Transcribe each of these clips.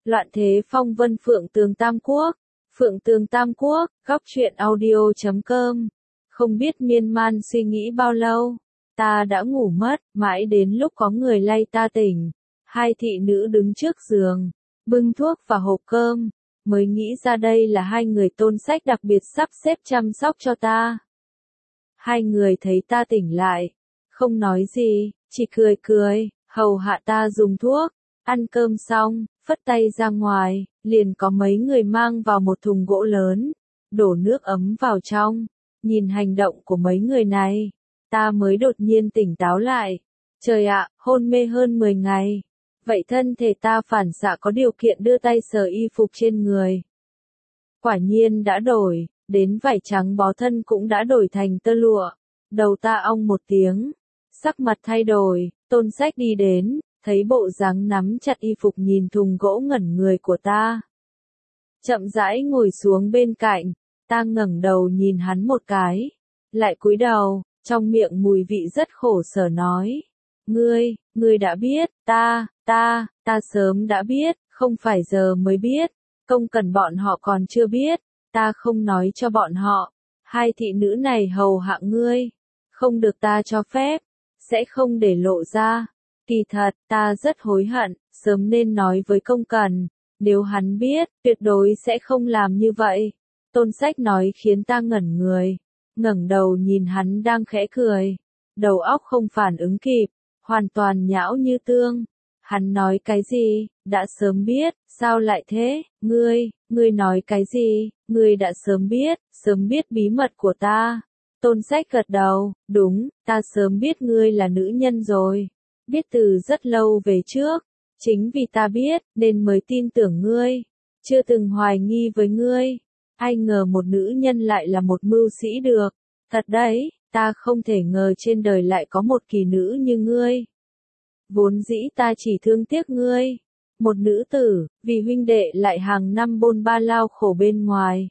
Loạn thế phong vân Phượng Tường Tam Quốc. Phượng Tường Tam Quốc, góc truyện audio.com. Không biết miên man suy nghĩ bao lâu, ta đã ngủ mất, mãi đến lúc có người lay ta tỉnh. Hai thị nữ đứng trước giường, bưng thuốc và hộp cơm, mới nghĩ ra đây là hai người Tôn Sách đặc biệt sắp xếp chăm sóc cho ta. Hai người thấy ta tỉnh lại, không nói gì, chỉ cười cười, hầu hạ ta dùng thuốc. Ăn cơm xong, phất tay ra ngoài, liền có mấy người mang vào một thùng gỗ lớn, đổ nước ấm vào trong. Nhìn hành động của mấy người này, ta mới đột nhiên tỉnh táo lại. Trời ạ, hôn mê hơn 10 ngày. Vậy thân thể ta phản xạ có điều kiện đưa tay sờ y phục trên người. Quả nhiên đã đổi, đến vải trắng bó thân cũng đã đổi thành tơ lụa. Đầu ta ong một tiếng, sắc mặt thay đổi, Tôn Sách đi đến, thấy bộ dáng nắm chặt y phục nhìn thùng gỗ ngẩn người của ta. Chậm rãi ngồi xuống bên cạnh, ta ngẩng đầu nhìn hắn một cái, lại cúi đầu, trong miệng mùi vị rất khổ sở nói. Ngươi đã biết, ta sớm đã biết, không phải giờ mới biết, không cần bọn họ còn chưa biết, ta không nói cho bọn họ, hai thị nữ này hầu hạ ngươi, không được ta cho phép, sẽ không để lộ ra. Kỳ thật, ta rất hối hận, sớm nên nói với Công Cần, nếu hắn biết, tuyệt đối sẽ không làm như vậy. Tôn Sách nói khiến ta ngẩn người, ngẩng đầu nhìn hắn đang khẽ cười, đầu óc không phản ứng kịp, hoàn toàn nhão như tương. Hắn nói cái gì, đã sớm biết, sao lại thế, ngươi nói cái gì, ngươi đã sớm biết bí mật của ta. Tôn Sách gật đầu, đúng, ta sớm biết ngươi là nữ nhân rồi. Biết từ rất lâu về trước, chính vì ta biết, nên mới tin tưởng ngươi, chưa từng hoài nghi với ngươi. Ai ngờ một nữ nhân lại là một mưu sĩ được, thật đấy, ta không thể ngờ trên đời lại có một kỳ nữ như ngươi. Vốn dĩ ta chỉ thương tiếc ngươi, một nữ tử, vì huynh đệ lại hàng năm bôn ba lao khổ bên ngoài.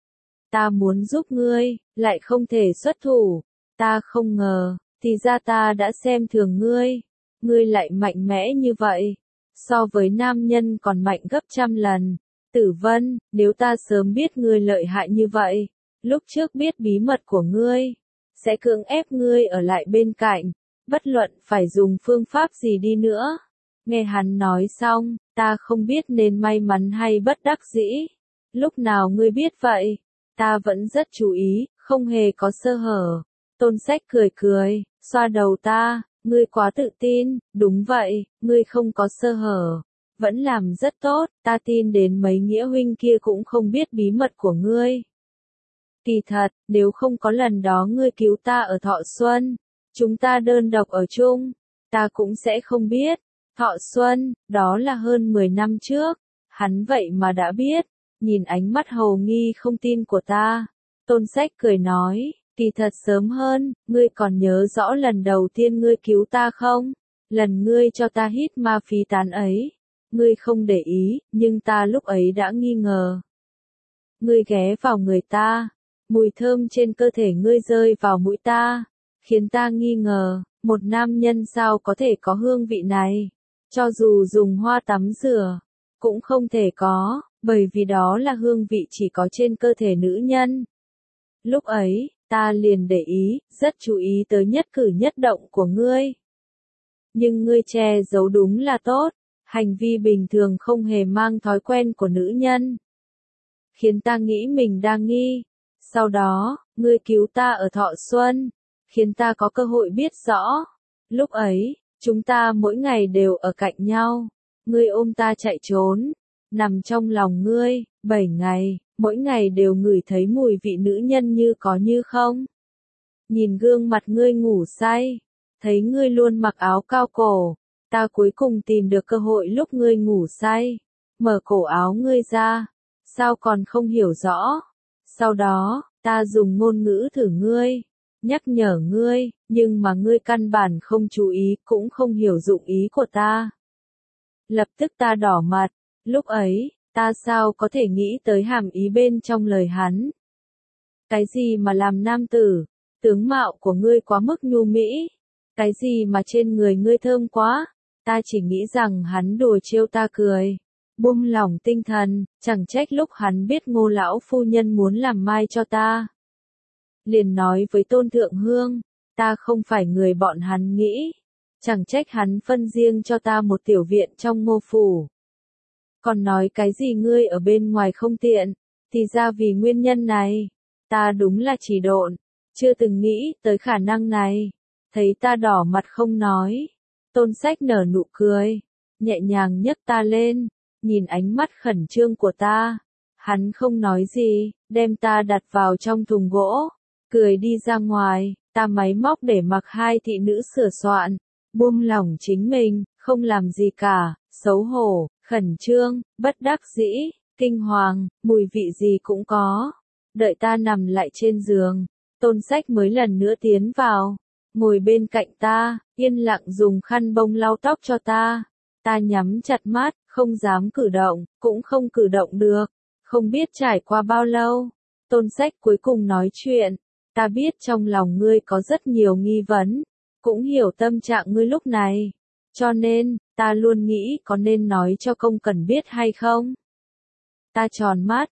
Ta muốn giúp ngươi, lại không thể xuất thủ, ta không ngờ, thì ra ta đã xem thường ngươi. Ngươi lại mạnh mẽ như vậy, so với nam nhân còn mạnh gấp trăm lần. Tử Vân, nếu ta sớm biết ngươi lợi hại như vậy, lúc trước biết bí mật của ngươi, sẽ cưỡng ép ngươi ở lại bên cạnh, bất luận phải dùng phương pháp gì đi nữa. Nghe hắn nói xong, ta không biết nên may mắn hay bất đắc dĩ. Lúc nào ngươi biết vậy? Ta vẫn rất chú ý, không hề có sơ hở. Tôn Sách cười cười, xoa đầu ta. Ngươi quá tự tin, đúng vậy, ngươi không có sơ hở, vẫn làm rất tốt, ta tin đến mấy nghĩa huynh kia cũng không biết bí mật của ngươi. Kỳ thật, nếu không có lần đó ngươi cứu ta ở Thọ Xuân, chúng ta đơn độc ở chung, ta cũng sẽ không biết. Thọ Xuân, đó là hơn 10 năm trước, hắn vậy mà đã biết, nhìn ánh mắt hầu nghi không tin của ta. Tôn Sách cười nói. Kỳ thật sớm hơn, ngươi còn nhớ rõ lần đầu tiên ngươi cứu ta không? Lần ngươi cho ta hít ma phí tán ấy. Ngươi không để ý, nhưng ta lúc ấy đã nghi ngờ. Ngươi ghé vào người ta, mùi thơm trên cơ thể ngươi rơi vào mũi ta, khiến ta nghi ngờ, một nam nhân sao có thể có hương vị này? Cho dù dùng hoa tắm rửa, cũng không thể có, bởi vì đó là hương vị chỉ có trên cơ thể nữ nhân. Lúc ấy, ta liền để ý, rất chú ý tới nhất cử nhất động của ngươi. Nhưng ngươi che giấu đúng là tốt, hành vi bình thường không hề mang thói quen của nữ nhân. Khiến ta nghĩ mình đang nghi. Sau đó, ngươi cứu ta ở Thọ Xuân, khiến ta có cơ hội biết rõ. Lúc ấy, chúng ta mỗi ngày đều ở cạnh nhau. Ngươi ôm ta chạy trốn, nằm trong lòng ngươi, 7 ngày. Mỗi ngày đều ngửi thấy mùi vị nữ nhân như có như không. Nhìn gương mặt ngươi ngủ say, thấy ngươi luôn mặc áo cao cổ, ta cuối cùng tìm được cơ hội lúc ngươi ngủ say, mở cổ áo ngươi ra, sao còn không hiểu rõ. Sau đó, ta dùng ngôn ngữ thử ngươi, nhắc nhở ngươi, nhưng mà ngươi căn bản không chú ý cũng không hiểu dụng ý của ta. Lập tức ta đỏ mặt, lúc ấy, ta sao có thể nghĩ tới hàm ý bên trong lời hắn. Cái gì mà làm nam tử, tướng mạo của ngươi quá mức nhu mỹ, cái gì mà trên người ngươi thơm quá, ta chỉ nghĩ rằng hắn đùa trêu ta cười. buông lỏng tinh thần, chẳng trách lúc hắn biết Ngô lão phu nhân muốn làm mai cho ta. Liền nói với Tôn Thượng Hương, ta không phải người bọn hắn nghĩ, chẳng trách hắn phân riêng cho ta một tiểu viện trong Ngô phủ. Còn nói cái gì ngươi ở bên ngoài không tiện, thì ra vì nguyên nhân này, ta đúng là chỉ độn, chưa từng nghĩ tới khả năng này. Thấy ta đỏ mặt không nói, Tôn Sách nở nụ cười, nhẹ nhàng nhấc ta lên, nhìn ánh mắt khẩn trương của ta, hắn không nói gì, đem ta đặt vào trong thùng gỗ, cười đi ra ngoài. Ta máy móc để mặc hai thị nữ sửa soạn, buông lỏng chính mình, không làm gì cả, xấu hổ, khẩn trương, bất đắc dĩ, kinh hoàng, mùi vị gì cũng có. Đợi ta nằm lại trên giường, Tôn Sách mới lần nữa tiến vào, ngồi bên cạnh ta, yên lặng dùng khăn bông lau tóc cho ta. Ta nhắm chặt mắt, không dám cử động, cũng không cử động được. Không biết trải qua bao lâu, Tôn Sách cuối cùng nói chuyện. Ta biết trong lòng ngươi có rất nhiều nghi vấn, cũng hiểu tâm trạng ngươi lúc này. Cho nên, ta luôn nghĩ có nên nói cho Công Cẩn biết hay không? Ta tròn mắt,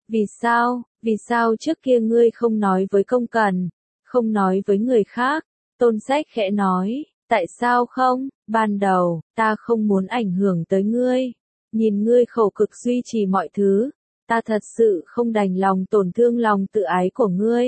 vì sao trước kia ngươi không nói với Công Cẩn, không nói với người khác? Tôn Sách khẽ nói, tại sao không? Ban đầu, ta không muốn ảnh hưởng tới ngươi. Nhìn ngươi khổ cực duy trì mọi thứ, ta thật sự không đành lòng tổn thương lòng tự ái của ngươi.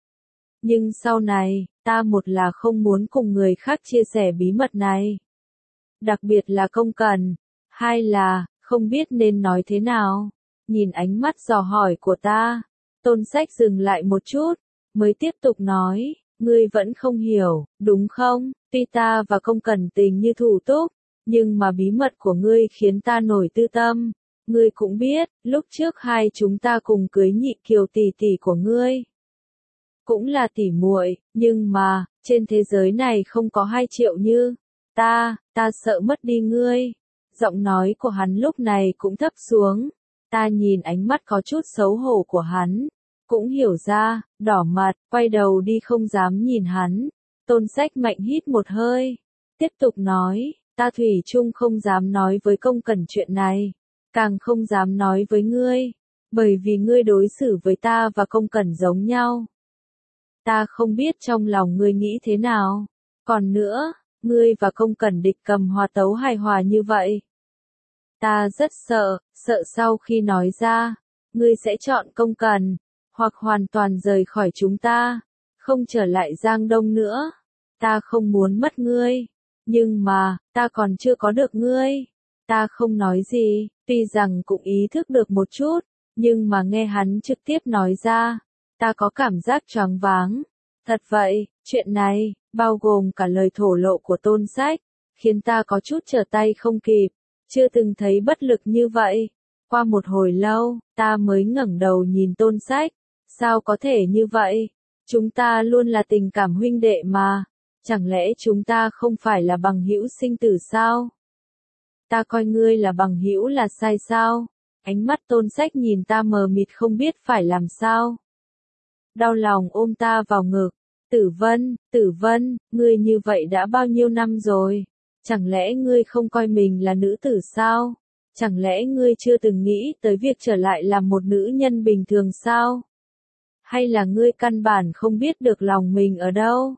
Nhưng sau này, ta một là không muốn cùng người khác chia sẻ bí mật này. Đặc biệt là Công Cẩn. Hai là, không biết nên nói thế nào. Nhìn ánh mắt dò hỏi của ta, Tôn Sách dừng lại một chút, mới tiếp tục nói, ngươi vẫn không hiểu, đúng không? Tuy ta và Công Cẩn tình như thủ túc, nhưng mà bí mật của ngươi khiến ta nổi tư tâm. Ngươi cũng biết, lúc trước hai chúng ta cùng cưới Nhị Kiều tỷ tỷ của ngươi. Cũng là tỉ muội, nhưng mà, trên thế giới này không có 2 triệu như ta sợ mất đi ngươi. Giọng nói của hắn lúc này cũng thấp xuống. Ta nhìn ánh mắt có chút xấu hổ của hắn, cũng hiểu ra, đỏ mặt, quay đầu đi không dám nhìn hắn. Tôn Sách mạnh hít một hơi, tiếp tục nói, ta thủy chung không dám nói với Công Cẩn chuyện này, càng không dám nói với ngươi, bởi vì ngươi đối xử với ta và Công Cẩn giống nhau. Ta không biết trong lòng ngươi nghĩ thế nào. Còn nữa, ngươi và Công Cẩn địch cầm hòa tấu hài hòa như vậy. Ta rất sợ sau khi nói ra, ngươi sẽ chọn Công Cẩn, hoặc hoàn toàn rời khỏi chúng ta, không trở lại Giang Đông nữa. Ta không muốn mất ngươi, nhưng mà, ta còn chưa có được ngươi. Ta không nói gì, tuy rằng cũng ý thức được một chút, nhưng mà nghe hắn trực tiếp nói ra, ta có cảm giác choáng váng. Thật vậy, chuyện này, bao gồm cả lời thổ lộ của Tôn Sách, khiến ta có chút trở tay không kịp, chưa từng thấy bất lực như vậy. Qua một hồi lâu, ta mới ngẩng đầu nhìn Tôn Sách, sao có thể như vậy? Chúng ta luôn là tình cảm huynh đệ mà, chẳng lẽ chúng ta không phải là bằng hữu sinh tử sao? Ta coi ngươi là bằng hữu là sai sao? Ánh mắt Tôn Sách nhìn ta mờ mịt không biết phải làm sao. Đau lòng ôm ta vào ngực. Tử Vân, ngươi như vậy đã bao nhiêu năm rồi? Chẳng lẽ ngươi không coi mình là nữ tử sao? Chẳng lẽ ngươi chưa từng nghĩ tới việc trở lại làm một nữ nhân bình thường sao? Hay là ngươi căn bản không biết được lòng mình ở đâu?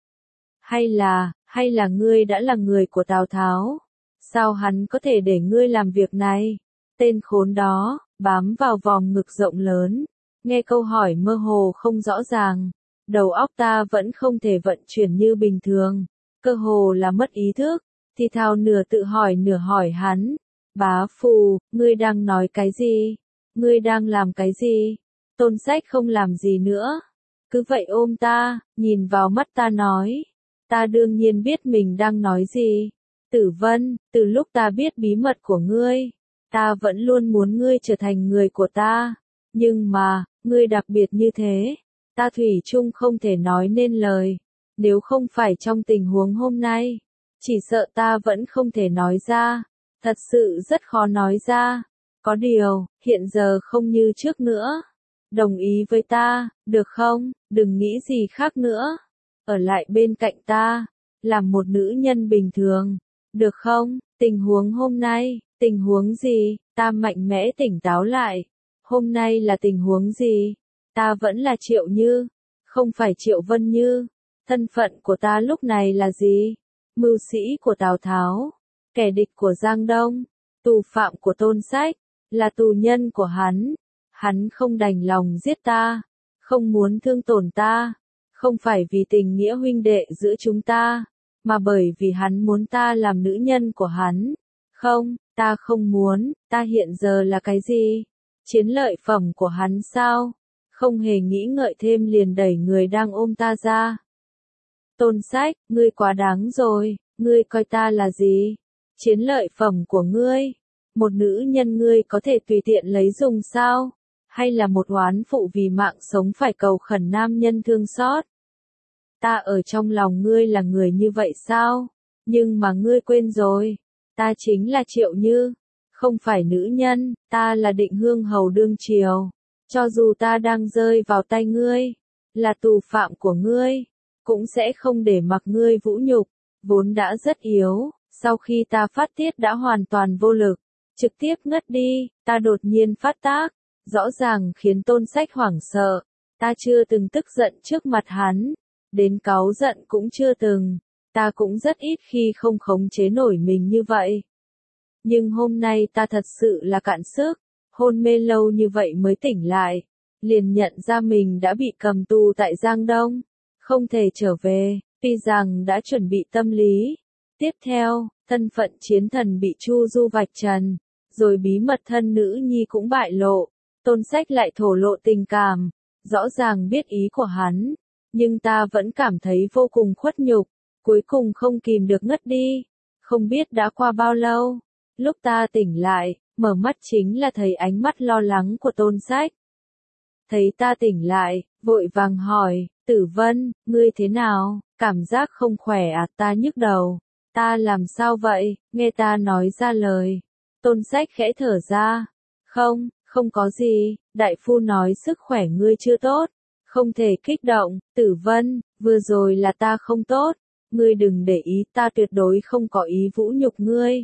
Hay là ngươi đã là người của Tào Tháo? Sao hắn có thể để ngươi làm việc này? Tên khốn đó, bám vào vòng ngực rộng lớn. Nghe câu hỏi mơ hồ không rõ ràng. Đầu óc ta vẫn không thể vận chuyển như bình thường. Cơ hồ là mất ý thức. Thì thào nửa tự hỏi nửa hỏi hắn. Bá Phù, ngươi đang nói cái gì? Ngươi đang làm cái gì? Tôn Sách không làm gì nữa. Cứ vậy ôm ta, nhìn vào mắt ta nói. Ta đương nhiên biết mình đang nói gì. Tử Vân, từ lúc ta biết bí mật của ngươi, ta vẫn luôn muốn ngươi trở thành người của ta. Nhưng mà, ngươi đặc biệt như thế, ta thủy chung không thể nói nên lời. Nếu không phải trong tình huống hôm nay, chỉ sợ ta vẫn không thể nói ra. Thật sự rất khó nói ra. Có điều, hiện giờ không như trước nữa. Đồng ý với ta, được không? Đừng nghĩ gì khác nữa. Ở lại bên cạnh ta, làm một nữ nhân bình thường. Được không? Tình huống hôm nay, Tình huống gì? Ta mạnh mẽ tỉnh táo lại. Hôm nay là tình huống gì? Ta vẫn là Triệu Như, không phải Triệu Vân Như. Thân phận của ta lúc này là gì? Mưu sĩ của Tào Tháo, kẻ địch của Giang Đông, tù phạm của Tôn Sách, là tù nhân của hắn. Hắn không đành lòng giết ta, không muốn thương tổn ta, không phải vì tình nghĩa huynh đệ giữa chúng ta, mà bởi vì hắn muốn ta làm nữ nhân của hắn. Không, ta không muốn, ta hiện giờ là cái gì? Chiến lợi phẩm của hắn sao? Không hề nghĩ ngợi thêm liền đẩy người đang ôm ta ra. Tôn Sách, ngươi quá đáng rồi, ngươi coi ta là gì? Chiến lợi phẩm của ngươi? Một nữ nhân ngươi có thể tùy tiện lấy dùng sao? Hay là một oán phụ vì mạng sống phải cầu khẩn nam nhân thương xót? Ta ở trong lòng ngươi là người như vậy sao? Nhưng mà ngươi quên rồi, ta chính là Triệu Như, không phải nữ nhân, ta là Định Hương hầu đương triều. Cho dù ta đang rơi vào tay ngươi, là tù phạm của ngươi, cũng sẽ không để mặc ngươi vũ nhục, vốn đã rất yếu, sau khi ta phát tiết đã hoàn toàn vô lực, trực tiếp ngất đi, ta đột nhiên phát tác, rõ ràng khiến Tôn Sách hoảng sợ, ta chưa từng tức giận trước mặt hắn, đến cáu giận cũng chưa từng, ta cũng rất ít khi không khống chế nổi mình như vậy. Nhưng hôm nay ta thật sự là cạn sức, hôn mê lâu như vậy mới tỉnh lại, liền nhận ra mình đã bị cầm tù tại Giang Đông, không thể trở về, tuy rằng đã chuẩn bị tâm lý. Tiếp theo, thân phận chiến thần bị Chu Du vạch trần, rồi bí mật thân nữ nhi cũng bại lộ, Tôn Sách lại thổ lộ tình cảm, rõ ràng biết ý của hắn, nhưng ta vẫn cảm thấy vô cùng khuất nhục, cuối cùng không kìm được ngất đi, không biết đã qua bao lâu, lúc ta tỉnh lại, mở mắt chính là thấy ánh mắt lo lắng của Tôn Sách. Thấy ta tỉnh lại, vội vàng hỏi, Tử Vân, ngươi thế nào, cảm giác không khỏe à? Ta nhức đầu, ta làm sao vậy? Nghe ta nói ra lời, Tôn Sách khẽ thở ra, không có gì, đại phu nói sức khỏe ngươi chưa tốt, không thể kích động. Tử Vân, vừa rồi là ta không tốt, ngươi đừng để ý, ta tuyệt đối không có ý vũ nhục ngươi.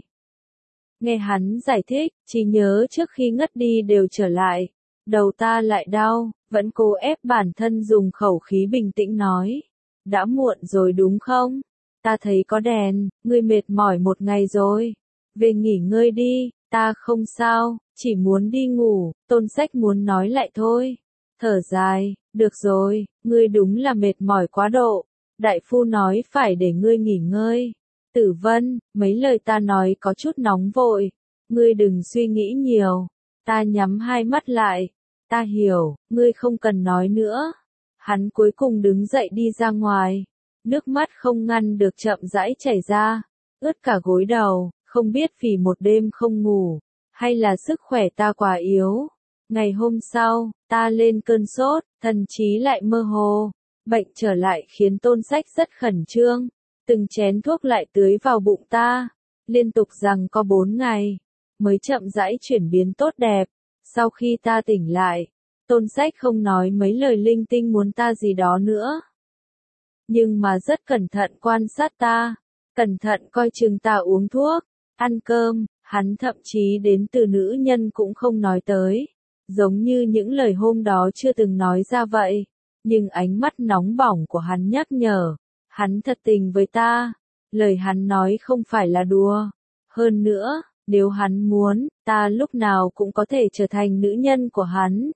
Nghe hắn giải thích, trí nhớ trước khi ngất đi đều trở lại, đầu ta lại đau, vẫn cố ép bản thân dùng khẩu khí bình tĩnh nói, đã muộn rồi đúng không? Ta thấy có đèn, ngươi mệt mỏi một ngày rồi, về nghỉ ngơi đi. Ta không sao, chỉ muốn đi ngủ. Tôn Sách muốn nói lại thôi, thở dài, được rồi, ngươi đúng là mệt mỏi quá độ, đại phu nói phải để ngươi nghỉ ngơi. Tử Vân, mấy lời ta nói có chút nóng vội, ngươi đừng suy nghĩ nhiều. Ta nhắm hai mắt lại, ta hiểu, ngươi không cần nói nữa. Hắn cuối cùng đứng dậy đi ra ngoài, nước mắt không ngăn được chậm rãi chảy ra, ướt cả gối đầu, không biết vì một đêm không ngủ, hay là sức khỏe ta quá yếu. Ngày hôm sau, ta lên cơn sốt, thần trí lại mơ hồ, bệnh trở lại khiến Tôn Sách rất khẩn trương, từng chén thuốc lại tưới vào bụng ta, liên tục rằng có 4 ngày, mới chậm rãi chuyển biến tốt đẹp. Sau khi ta tỉnh lại, Tôn Sách không nói mấy lời linh tinh muốn ta gì đó nữa, nhưng mà rất cẩn thận quan sát ta, cẩn thận coi chừng ta uống thuốc, ăn cơm, hắn thậm chí đến từ nữ nhân cũng không nói tới, giống như những lời hôm đó chưa từng nói ra vậy, nhưng ánh mắt nóng bỏng của hắn nhắc nhở, hắn thật tình với ta, lời hắn nói không phải là đùa, hơn nữa, nếu hắn muốn, ta lúc nào cũng có thể trở thành nữ nhân của hắn.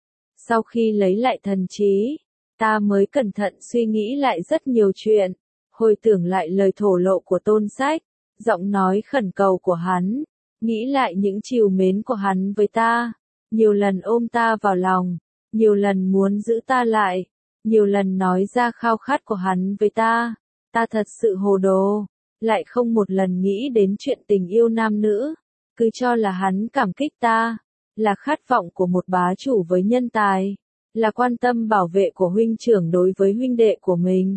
Sau khi lấy lại thần trí, ta mới cẩn thận suy nghĩ lại rất nhiều chuyện, hồi tưởng lại lời thổ lộ của Tôn Sách, giọng nói khẩn cầu của hắn, nghĩ lại những trìu mến của hắn với ta, nhiều lần ôm ta vào lòng, nhiều lần muốn giữ ta lại, nhiều lần nói ra khao khát của hắn với ta thật sự hồ đồ, lại không một lần nghĩ đến chuyện tình yêu nam nữ, cứ cho là hắn cảm kích ta, là khát vọng của một bá chủ với nhân tài, là quan tâm bảo vệ của huynh trưởng đối với huynh đệ của mình.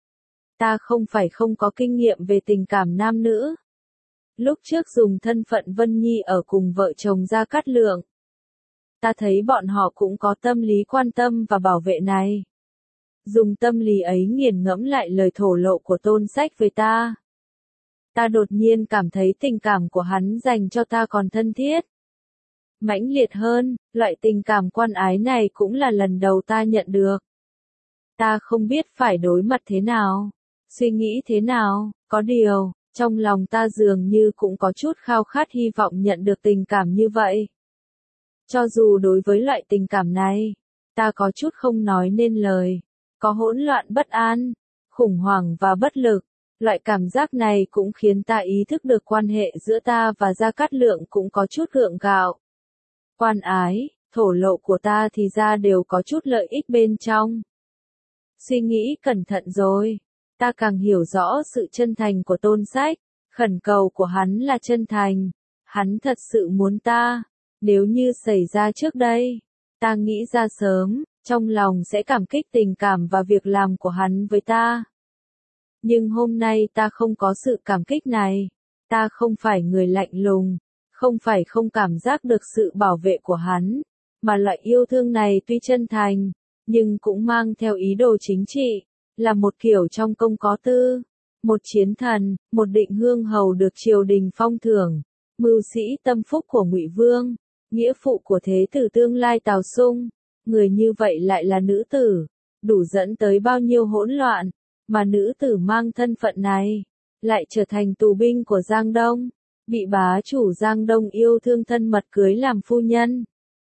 Ta không phải không có kinh nghiệm về tình cảm nam nữ. Lúc trước dùng thân phận Vân Nhi ở cùng vợ chồng Gia Cát Lượng, ta thấy bọn họ cũng có tâm lý quan tâm và bảo vệ này. Dùng tâm lý ấy nghiền ngẫm lại lời thổ lộ của Tôn Sách với ta. Ta đột nhiên cảm thấy tình cảm của hắn dành cho ta còn thân thiết, mãnh liệt hơn, loại tình cảm quan ái này cũng là lần đầu ta nhận được. Ta không biết phải đối mặt thế nào, suy nghĩ thế nào, có điều, trong lòng ta dường như cũng có chút khao khát hy vọng nhận được tình cảm như vậy. Cho dù đối với loại tình cảm này, ta có chút không nói nên lời, có hỗn loạn bất an, khủng hoảng và bất lực. Loại cảm giác này cũng khiến ta ý thức được quan hệ giữa ta và Gia Cát Lượng cũng có chút gượng gạo. Quan ái, thổ lộ của ta thì ra đều có chút lợi ích bên trong. Suy nghĩ cẩn thận rồi, ta càng hiểu rõ sự chân thành của Tôn Sách, khẩn cầu của hắn là chân thành, hắn thật sự muốn ta, nếu như xảy ra trước đây, ta nghĩ ra sớm, trong lòng sẽ cảm kích tình cảm và việc làm của hắn với ta. Nhưng hôm nay ta không có sự cảm kích này, ta không phải người lạnh lùng, không phải không cảm giác được sự bảo vệ của hắn, mà loại yêu thương này tuy chân thành, nhưng cũng mang theo ý đồ chính trị, là một kiểu trong công có tư, một chiến thần, một định hương hầu được triều đình phong thưởng, mưu sĩ tâm phúc của Ngụy Vương, nghĩa phụ của thế tử tương lai Tào Sung, người như vậy lại là nữ tử, đủ dẫn tới bao nhiêu hỗn loạn, mà nữ tử mang thân phận này, lại trở thành tù binh của Giang Đông, bị bá chủ Giang Đông yêu thương thân mật cưới làm phu nhân.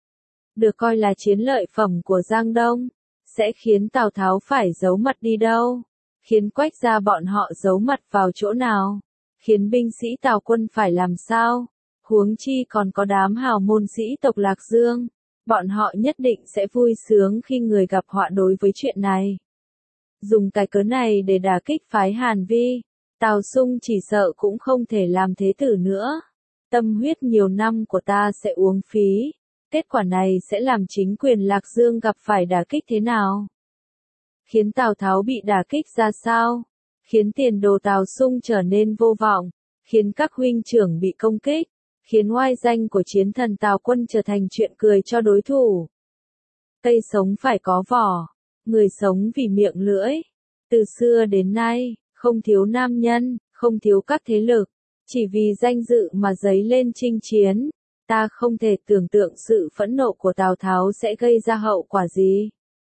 Được coi là chiến lợi phẩm của Giang Đông, sẽ khiến Tào Tháo phải giấu mặt đi đâu, khiến Quách gia bọn họ giấu mặt vào chỗ nào, khiến binh sĩ Tào quân phải làm sao, huống chi còn có đám hào môn sĩ tộc Lạc Dương, bọn họ nhất định sẽ vui sướng khi người gặp họa đối với chuyện này. Dùng cái cớ này để đả kích phái Hàn Vi, Tào Sung chỉ sợ cũng không thể làm thế tử nữa. Tâm huyết nhiều năm của ta sẽ uống phí, kết quả này sẽ làm chính quyền Lạc Dương gặp phải đả kích thế nào? Khiến Tào Tháo bị đả kích ra sao? Khiến tiền đồ Tào Sung trở nên vô vọng, khiến các huynh trưởng bị công kích, khiến oai danh của chiến thần Tào Quân trở thành chuyện cười cho đối thủ. Cây sống phải có vỏ, người sống vì miệng lưỡi. Từ xưa đến nay, không thiếu nam nhân, không thiếu các thế lực, chỉ vì danh dự mà giấy lên chinh chiến. Ta không thể tưởng tượng sự phẫn nộ của Tào Tháo sẽ gây ra hậu quả gì.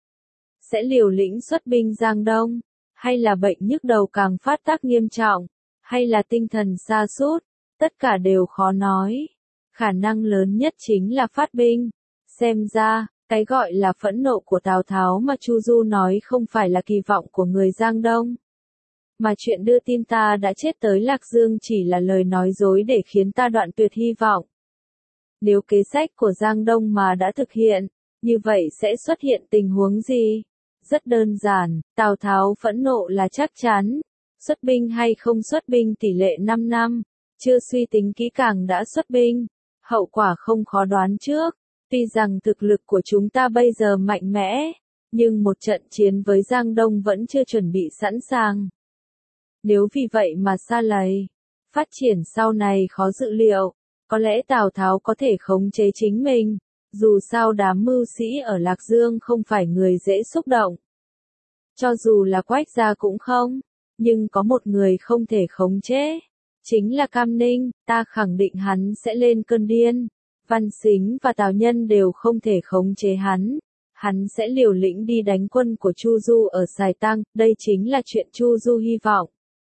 Sẽ liều lĩnh xuất binh Giang Đông, hay là bệnh nhức đầu càng phát tác nghiêm trọng, hay là tinh thần sa sút, tất cả đều khó nói. Khả năng lớn nhất chính là phát binh. Xem ra, cái gọi là phẫn nộ của Tào Tháo mà Chu Du nói không phải là kỳ vọng của người Giang Đông. Mà chuyện đưa tin ta đã chết tới Lạc Dương chỉ là lời nói dối để khiến ta đoạn tuyệt hy vọng. Nếu kế sách của Giang Đông mà đã thực hiện, như vậy sẽ xuất hiện tình huống gì? Rất đơn giản, Tào Tháo phẫn nộ là chắc chắn. Xuất binh hay không xuất binh tỷ lệ 5 năm, chưa suy tính kỹ càng đã xuất binh. Hậu quả không khó đoán trước. Tuy rằng thực lực của chúng ta bây giờ mạnh mẽ, nhưng một trận chiến với Giang Đông vẫn chưa chuẩn bị sẵn sàng. Nếu vì vậy mà sa lầy, phát triển sau này khó dự liệu, có lẽ Tào Tháo có thể khống chế chính mình, dù sao đám mưu sĩ ở Lạc Dương không phải người dễ xúc động. Cho dù là Quách gia cũng không, nhưng có một người không thể khống chế, chính là Cam Ninh, ta khẳng định hắn sẽ lên cơn điên. Văn Sính và Tào Nhân đều không thể khống chế hắn sẽ liều lĩnh đi đánh quân của Chu Du ở Sài Tăng, đây chính là chuyện Chu Du hy vọng.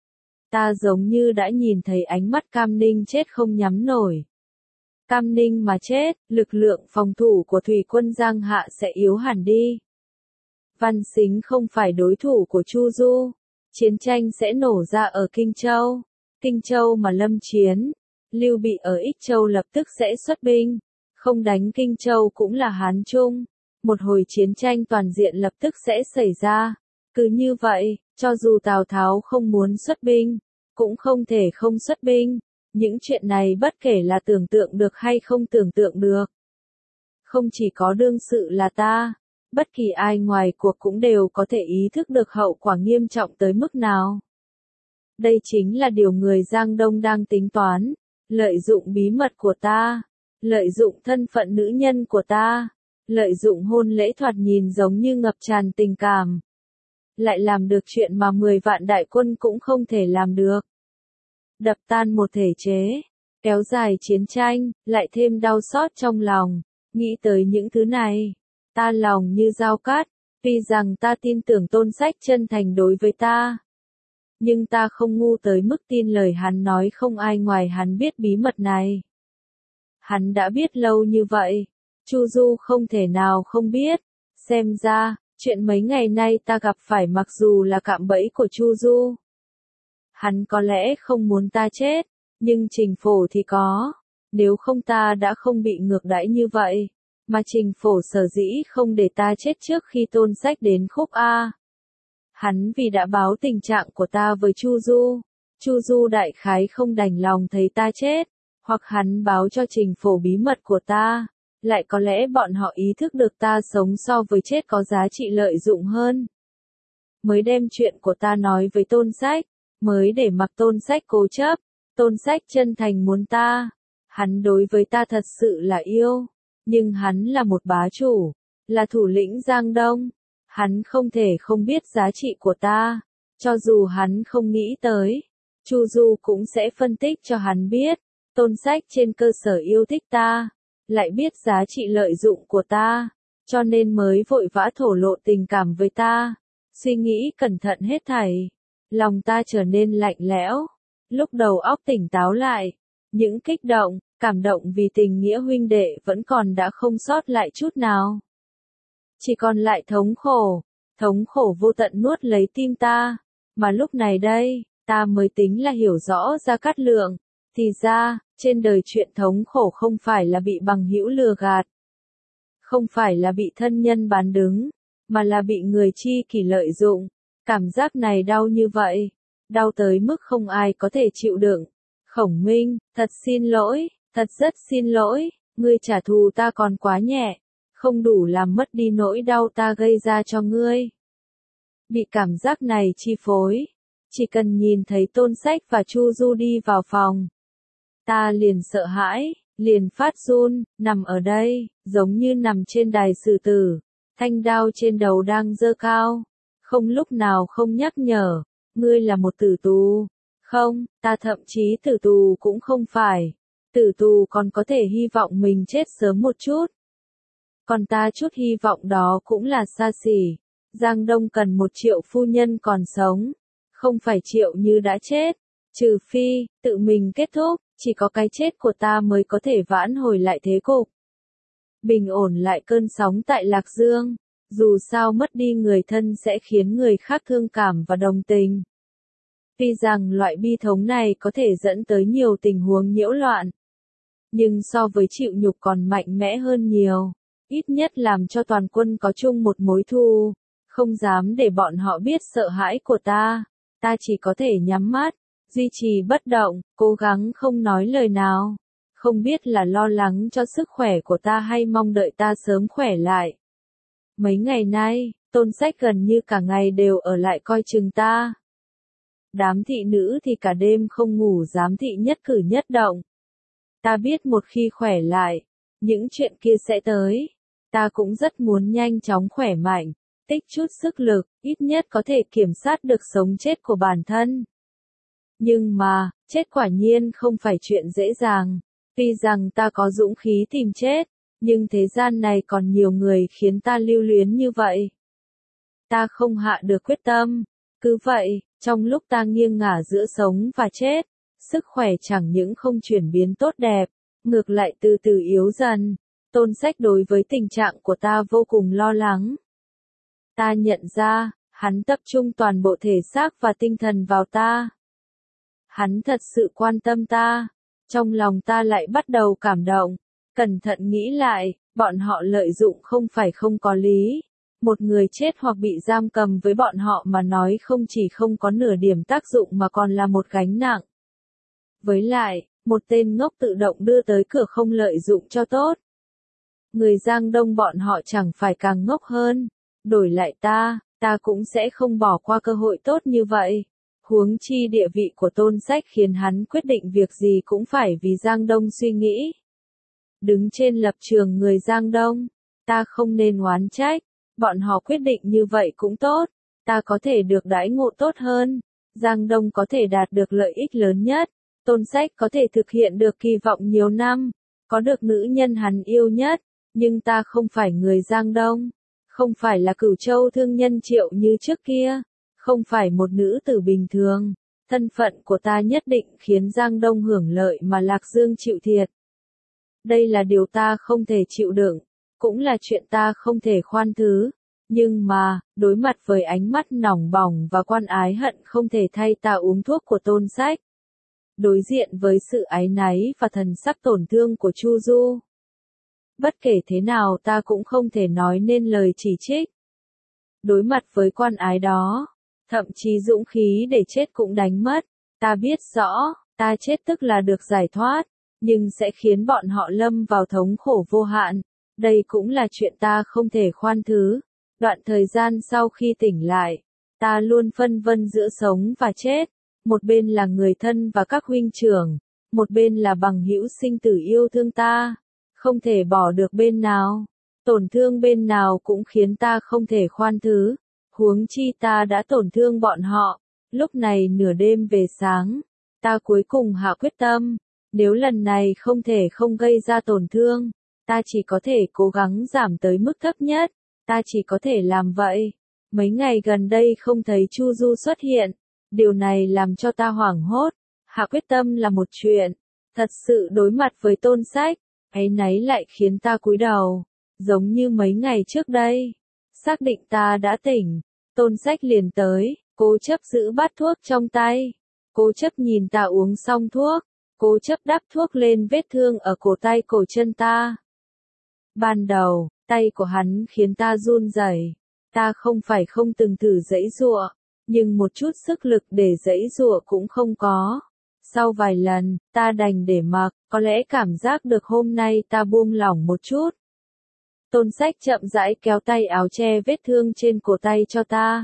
Ta giống như đã nhìn thấy ánh mắt Cam Ninh chết không nhắm nổi. Cam Ninh mà chết, lực lượng phòng thủ của thủy quân Giang Hạ sẽ yếu hẳn đi. Văn Sính không phải đối thủ của Chu Du. Chiến tranh sẽ nổ ra ở Kinh Châu. Kinh Châu mà lâm chiến, Lưu Bị ở Ích Châu lập tức sẽ xuất binh. Không đánh Kinh Châu cũng là Hán Trung. Một hồi chiến tranh toàn diện lập tức sẽ xảy ra. Cứ như vậy, cho dù Tào Tháo không muốn xuất binh, cũng không thể không xuất binh. Những chuyện này bất kể là tưởng tượng được hay không tưởng tượng được. Không chỉ có đương sự là ta, bất kỳ ai ngoài cuộc cũng đều có thể ý thức được hậu quả nghiêm trọng tới mức nào. Đây chính là điều người Giang Đông đang tính toán, lợi dụng bí mật của ta, lợi dụng thân phận nữ nhân của ta, lợi dụng hôn lễ thoạt nhìn giống như ngập tràn tình cảm. Lại làm được chuyện mà 10 vạn đại quân cũng không thể làm được. đập tan một thể chế, kéo dài chiến tranh, lại thêm đau xót trong lòng. Nghĩ tới những thứ này, ta lòng như dao cắt, tuy rằng ta tin tưởng Tôn Sách chân thành đối với ta. Nhưng ta không ngu tới mức tin lời hắn nói không ai ngoài hắn biết bí mật này. Hắn đã biết lâu như vậy, Chu Du không thể nào không biết. Xem ra, chuyện mấy ngày nay ta gặp phải mặc dù là cạm bẫy của Chu Du. Hắn có lẽ không muốn ta chết, nhưng Trình Phổ thì có. Nếu không ta đã không bị ngược đãi như vậy. Mà Trình Phổ sở dĩ không để ta chết trước khi Tôn Sách đến Khúc A. Hắn vì đã báo tình trạng của ta với Chu Du. Chu Du đại khái không đành lòng thấy ta chết. Hoặc hắn báo cho Trình Phổ bí mật của ta. Lại có lẽ bọn họ ý thức được ta sống so với chết có giá trị lợi dụng hơn. Mới đem chuyện của ta nói với Tôn Sách. Mới để mặc Tôn Sách cố chấp. Tôn Sách chân thành muốn ta. Hắn đối với ta thật sự là yêu. Nhưng hắn là một bá chủ. Là thủ lĩnh Giang Đông. Hắn không thể không biết giá trị của ta. Cho dù hắn không nghĩ tới. Chu Du cũng sẽ phân tích cho hắn biết. Tôn Sách trên cơ sở yêu thích ta. Lại biết giá trị lợi dụng của ta. Cho nên mới vội vã thổ lộ tình cảm với ta. Suy nghĩ cẩn thận hết thảy. Lòng ta trở nên lạnh lẽo. Lúc đầu óc tỉnh táo lại. Những kích động, cảm động vì tình nghĩa huynh đệ vẫn còn đã không sót lại chút nào. Chỉ còn lại thống khổ vô tận nuốt lấy tim ta. Mà lúc này đây, ta mới tính là hiểu rõ Gia Cát Lượng. Thì ra, trên đời chuyện thống khổ không phải là bị bằng hữu lừa gạt. Không phải là bị thân nhân bán đứng, mà là bị người chi kỷ lợi dụng. Cảm giác này đau như vậy, đau tới mức không ai có thể chịu đựng. Khổng Minh, thật xin lỗi, thật rất xin lỗi, ngươi trả thù ta còn quá nhẹ, không đủ làm mất đi nỗi đau ta gây ra cho ngươi. Bị cảm giác này chi phối, chỉ cần nhìn thấy Tôn Sách và Chu Du đi vào phòng, ta liền sợ hãi, liền phát run, nằm ở đây, giống như nằm trên đài xử tử, thanh đao trên đầu đang giơ cao, không lúc nào không nhắc nhở, ngươi là một tử tù. Không, ta thậm chí tử tù cũng không phải. Tử tù còn có thể hy vọng mình chết sớm một chút. Còn ta chút hy vọng đó cũng là xa xỉ. Giang Đông cần 1 triệu phu nhân còn sống. Không phải Triệu Như đã chết. Trừ phi, tự mình kết thúc, chỉ có cái chết của ta mới có thể vãn hồi lại thế cục. Bình ổn lại cơn sóng tại Lạc Dương. Dù sao mất đi người thân sẽ khiến người khác thương cảm và đồng tình. Tuy rằng loại bi thống này có thể dẫn tới nhiều tình huống nhiễu loạn. Nhưng so với chịu nhục còn mạnh mẽ hơn nhiều. Ít nhất làm cho toàn quân có chung một mối thù. Không dám để bọn họ biết sợ hãi của ta. Ta chỉ có thể nhắm mắt, duy trì bất động, cố gắng không nói lời nào. Không biết là lo lắng cho sức khỏe của ta hay mong đợi ta sớm khỏe lại. Mấy ngày nay, Tôn Sách gần như cả ngày đều ở lại coi chừng ta. Đám thị nữ thì cả đêm không ngủ giám thị nhất cử nhất động. Ta biết một khi khỏe lại, những chuyện kia sẽ tới. Ta cũng rất muốn nhanh chóng khỏe mạnh, tích chút sức lực, ít nhất có thể kiểm soát được sống chết của bản thân. Nhưng mà, chết quả nhiên không phải chuyện dễ dàng. Tuy rằng ta có dũng khí tìm chết, nhưng thế gian này còn nhiều người khiến ta lưu luyến như vậy. Ta không hạ được quyết tâm. Cứ vậy, trong lúc ta nghiêng ngả giữa sống và chết, sức khỏe chẳng những không chuyển biến tốt đẹp, ngược lại từ từ yếu dần. Tôn Sách đối với tình trạng của ta vô cùng lo lắng. Ta nhận ra, hắn tập trung toàn bộ thể xác và tinh thần vào ta. Hắn thật sự quan tâm ta. Trong lòng ta lại bắt đầu cảm động. Cẩn thận nghĩ lại, bọn họ lợi dụng không phải không có lý. Một người chết hoặc bị giam cầm với bọn họ mà nói không chỉ không có nửa điểm tác dụng mà còn là một gánh nặng. Với lại, một tên ngốc tự động đưa tới cửa không lợi dụng cho tốt. Người Giang Đông bọn họ chẳng phải càng ngốc hơn. Đổi lại ta cũng sẽ không bỏ qua cơ hội tốt như vậy. Huống chi địa vị của Tôn Sách khiến hắn quyết định việc gì cũng phải vì Giang Đông suy nghĩ. Đứng trên lập trường người Giang Đông, ta không nên oán trách. Bọn họ quyết định như vậy cũng tốt. Ta có thể được đãi ngộ tốt hơn. Giang Đông có thể đạt được lợi ích lớn nhất. Tôn Sách có thể thực hiện được kỳ vọng nhiều năm, có được nữ nhân hắn yêu nhất, nhưng ta không phải người Giang Đông, không phải là Cửu Châu thương nhân Triệu như trước kia, không phải một nữ tử bình thường. Thân phận của ta nhất định khiến Giang Đông hưởng lợi mà Lạc Dương chịu thiệt. Đây là điều ta không thể chịu đựng, cũng là chuyện ta không thể khoan thứ. Nhưng mà, đối mặt với ánh mắt nóng bỏng và quan ái hận không thể thay ta uống thuốc của Tôn Sách. Đối diện với sự áy náy và thần sắc tổn thương của Chu Du. Bất kể thế nào ta cũng không thể nói nên lời chỉ trích. Đối mặt với quan ái đó, thậm chí dũng khí để chết cũng đánh mất. Ta biết rõ, ta chết tức là được giải thoát, nhưng sẽ khiến bọn họ lâm vào thống khổ vô hạn. Đây cũng là chuyện ta không thể khoan thứ. Đoạn thời gian sau khi tỉnh lại, ta luôn phân vân giữa sống và chết. Một bên là người thân và các huynh trưởng, một bên là bằng hữu sinh tử yêu thương ta. Không thể bỏ được bên nào. Tổn thương bên nào cũng khiến ta không thể khoan thứ. Huống chi ta đã tổn thương bọn họ. Lúc này nửa đêm về sáng, ta cuối cùng hạ quyết tâm. Nếu lần này không thể không gây ra tổn thương, ta chỉ có thể cố gắng giảm tới mức thấp nhất. Ta chỉ có thể làm vậy. Mấy ngày gần đây không thấy Chu Du xuất hiện. Điều này làm cho ta hoảng hốt. Hạ quyết tâm là một chuyện. Thật sự đối mặt với Tôn Sách, áy náy lại khiến ta cúi đầu. Giống như mấy ngày trước đây. Xác định ta đã tỉnh. Tôn Sách liền tới, cố chấp giữ bát thuốc trong tay. Cố chấp nhìn ta uống xong thuốc. Cố chấp đắp thuốc lên vết thương ở cổ tay cổ chân ta. Ban đầu, tay của hắn khiến ta run rẩy. Ta không phải không từng thử giãy giụa, nhưng một chút sức lực để giãy giụa cũng không có. Sau vài lần, ta đành để mặc, có lẽ cảm giác được hôm nay ta buông lỏng một chút. Tôn Sách chậm rãi kéo tay áo che vết thương trên cổ tay cho ta.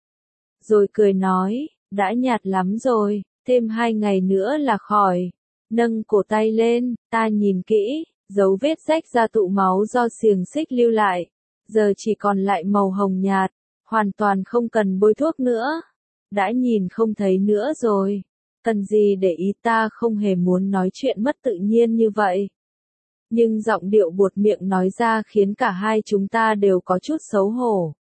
Rồi cười nói, đã nhạt lắm rồi, thêm 2 ngày nữa là khỏi. Nâng cổ tay lên, ta nhìn kỹ, dấu vết rách ra tụ máu do xiềng xích lưu lại. Giờ chỉ còn lại màu hồng nhạt, hoàn toàn không cần bôi thuốc nữa. Đã nhìn không thấy nữa rồi. Cần gì để ý, ta không hề muốn nói chuyện mất tự nhiên như vậy. Nhưng giọng điệu buột miệng nói ra khiến cả hai chúng ta đều có chút xấu hổ.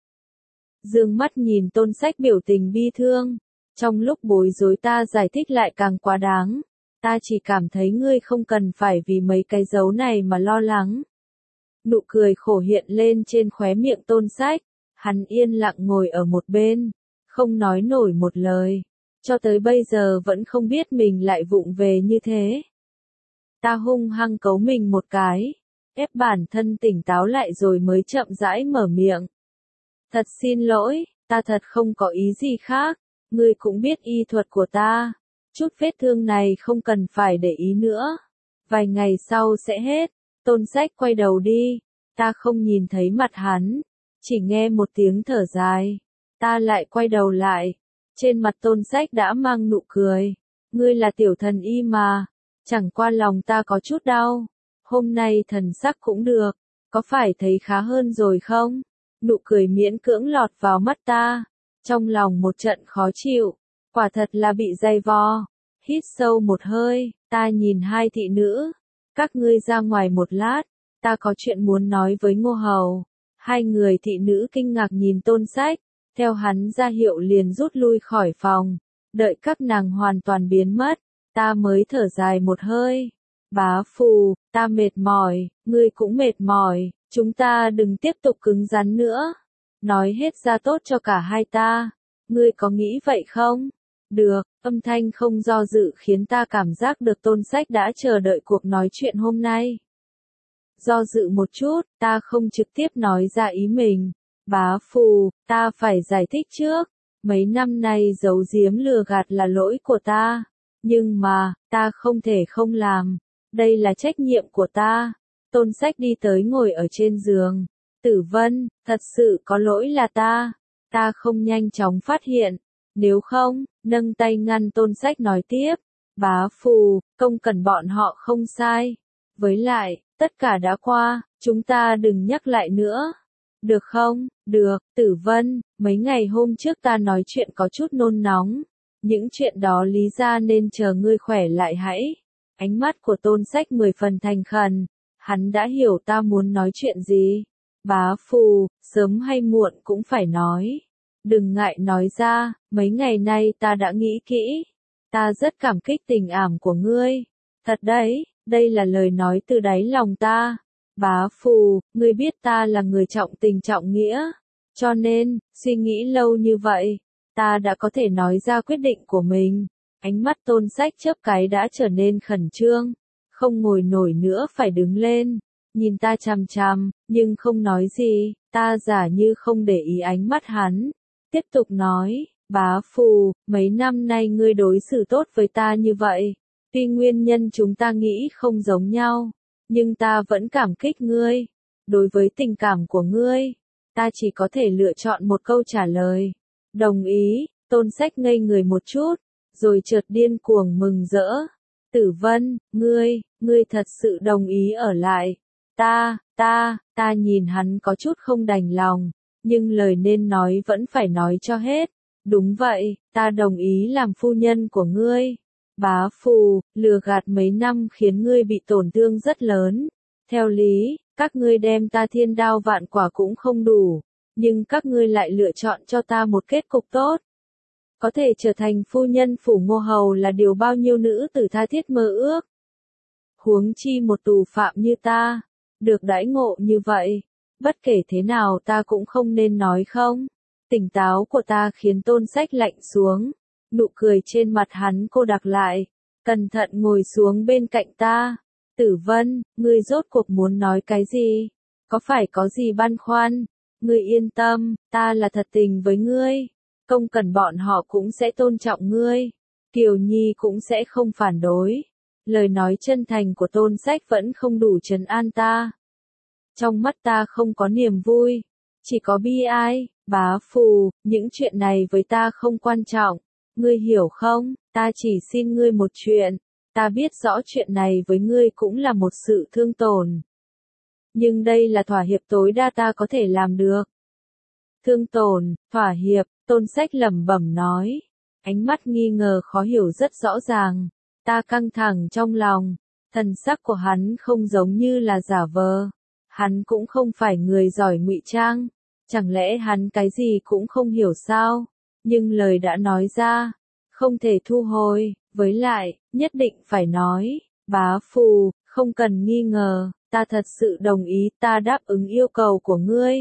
Dương mắt nhìn Tôn Sách biểu tình bi thương. Trong lúc bối rối ta giải thích lại càng quá đáng. Ta chỉ cảm thấy ngươi không cần phải vì mấy cái dấu này mà lo lắng. Nụ cười khổ hiện lên trên khóe miệng Tôn Sách. Hắn yên lặng ngồi ở một bên, không nói nổi một lời. Cho tới bây giờ vẫn không biết mình lại vụng về như thế. Ta hung hăng cấu mình một cái, ép bản thân tỉnh táo lại rồi mới chậm rãi mở miệng. Thật xin lỗi, ta thật không có ý gì khác. Ngươi cũng biết y thuật của ta. Chút vết thương này không cần phải để ý nữa. Vài ngày sau sẽ hết. Tôn Sách quay đầu đi. Ta không nhìn thấy mặt hắn. Chỉ nghe một tiếng thở dài. Ta lại quay đầu lại. Trên mặt Tôn Sách đã mang nụ cười. Ngươi là tiểu thần y mà. Chẳng qua lòng ta có chút đau. Hôm nay thần sắc cũng được. Có phải thấy khá hơn rồi không? Nụ cười miễn cưỡng lọt vào mắt ta. Trong lòng một trận khó chịu. Quả thật là bị dày vò. Hít sâu một hơi, ta nhìn hai thị nữ. Các ngươi ra ngoài một lát. Ta có chuyện muốn nói với Ngô Hầu. Hai người thị nữ kinh ngạc nhìn Tôn Sách. Theo hắn ra hiệu liền rút lui khỏi phòng. Đợi các nàng hoàn toàn biến mất. Ta mới thở dài một hơi. Bá Phù, ta mệt mỏi, ngươi cũng mệt mỏi. Chúng ta đừng tiếp tục cứng rắn nữa. Nói hết ra tốt cho cả hai ta. Ngươi có nghĩ vậy không? Được, âm thanh không do dự khiến ta cảm giác được Tôn Sách đã chờ đợi cuộc nói chuyện hôm nay. Do dự một chút, ta không trực tiếp nói ra ý mình. Bá Phù, ta phải giải thích trước. Mấy năm nay giấu giếm lừa gạt là lỗi của ta. Nhưng mà, ta không thể không làm. Đây là trách nhiệm của ta. Tôn Sách đi tới ngồi ở trên giường. Tử Vân, thật sự có lỗi là ta. Ta không nhanh chóng phát hiện. Nếu không, nâng tay ngăn Tôn Sách nói tiếp. Bá Phù, công cần bọn họ không sai. Với lại, tất cả đã qua, chúng ta đừng nhắc lại nữa. Được không? Được, Tử Vân, mấy ngày hôm trước ta nói chuyện có chút nôn nóng. Những chuyện đó lý ra nên chờ ngươi khỏe lại hãy. Ánh mắt của Tôn Sách 10 phần thành khẩn, hắn đã hiểu ta muốn nói chuyện gì. Bá Phù, sớm hay muộn cũng phải nói. Đừng ngại nói ra, mấy ngày nay ta đã nghĩ kỹ. Ta rất cảm kích tình ảm của ngươi. Thật đấy, đây là lời nói từ đáy lòng ta. Bá Phù, ngươi biết ta là người trọng tình trọng nghĩa. Cho nên, suy nghĩ lâu như vậy, ta đã có thể nói ra quyết định của mình. Ánh mắt Tôn Sách chớp cái đã trở nên khẩn trương. Không ngồi nổi nữa phải đứng lên. Nhìn ta chằm chằm, nhưng không nói gì. Ta giả như không để ý ánh mắt hắn. Tiếp tục nói, Bá Phù, mấy năm nay ngươi đối xử tốt với ta như vậy. Tuy nguyên nhân chúng ta nghĩ không giống nhau, nhưng ta vẫn cảm kích ngươi. Đối với tình cảm của ngươi, ta chỉ có thể lựa chọn một câu trả lời. Đồng ý. Tôn Sách ngây người một chút, rồi chợt điên cuồng mừng rỡ. Tử Vân, ngươi thật sự đồng ý ở lại. Ta nhìn hắn có chút không đành lòng, nhưng lời nên nói vẫn phải nói cho hết. Đúng vậy, ta đồng ý làm phu nhân của ngươi. Bá Phù, lừa gạt mấy năm khiến ngươi bị tổn thương rất lớn. Theo lý, các ngươi đem ta thiên đao vạn quả cũng không đủ, nhưng các ngươi lại lựa chọn cho ta một kết cục tốt. Có thể trở thành phu nhân phủ Ngô Hầu là điều bao nhiêu nữ tử tha thiết mơ ước. Huống chi một tù phạm như ta, được đãi ngộ như vậy, bất kể thế nào ta cũng không nên nói không. Tỉnh táo của ta khiến Tôn Sách lạnh xuống, nụ cười trên mặt hắn cô đặc lại, cẩn thận ngồi xuống bên cạnh ta. Tử Vân, ngươi rốt cuộc muốn nói cái gì? Có phải có gì băn khoăn? Ngươi yên tâm, ta là thật tình với ngươi. Không cần bọn họ cũng sẽ tôn trọng ngươi. Kiều Nhi cũng sẽ không phản đối. Lời nói chân thành của Tôn Sách vẫn không đủ trấn an ta. Trong mắt ta không có niềm vui, chỉ có bi ai. Bá Phù, những chuyện này với ta không quan trọng. Ngươi hiểu không? Ta chỉ xin ngươi một chuyện. Ta biết rõ chuyện này với ngươi cũng là một sự thương tổn. Nhưng đây là thỏa hiệp tối đa ta có thể làm được. Thương tổn, thỏa hiệp, Tôn Sách lẩm bẩm nói. Ánh mắt nghi ngờ khó hiểu rất rõ ràng. Ta căng thẳng trong lòng. Thần sắc của hắn không giống như là giả vờ. Hắn cũng không phải người giỏi ngụy trang. Chẳng lẽ hắn cái gì cũng không hiểu sao? Nhưng lời đã nói ra, không thể thu hồi. Với lại, nhất định phải nói. Bá Phù, không cần nghi ngờ, ta thật sự đồng ý, ta đáp ứng yêu cầu của ngươi.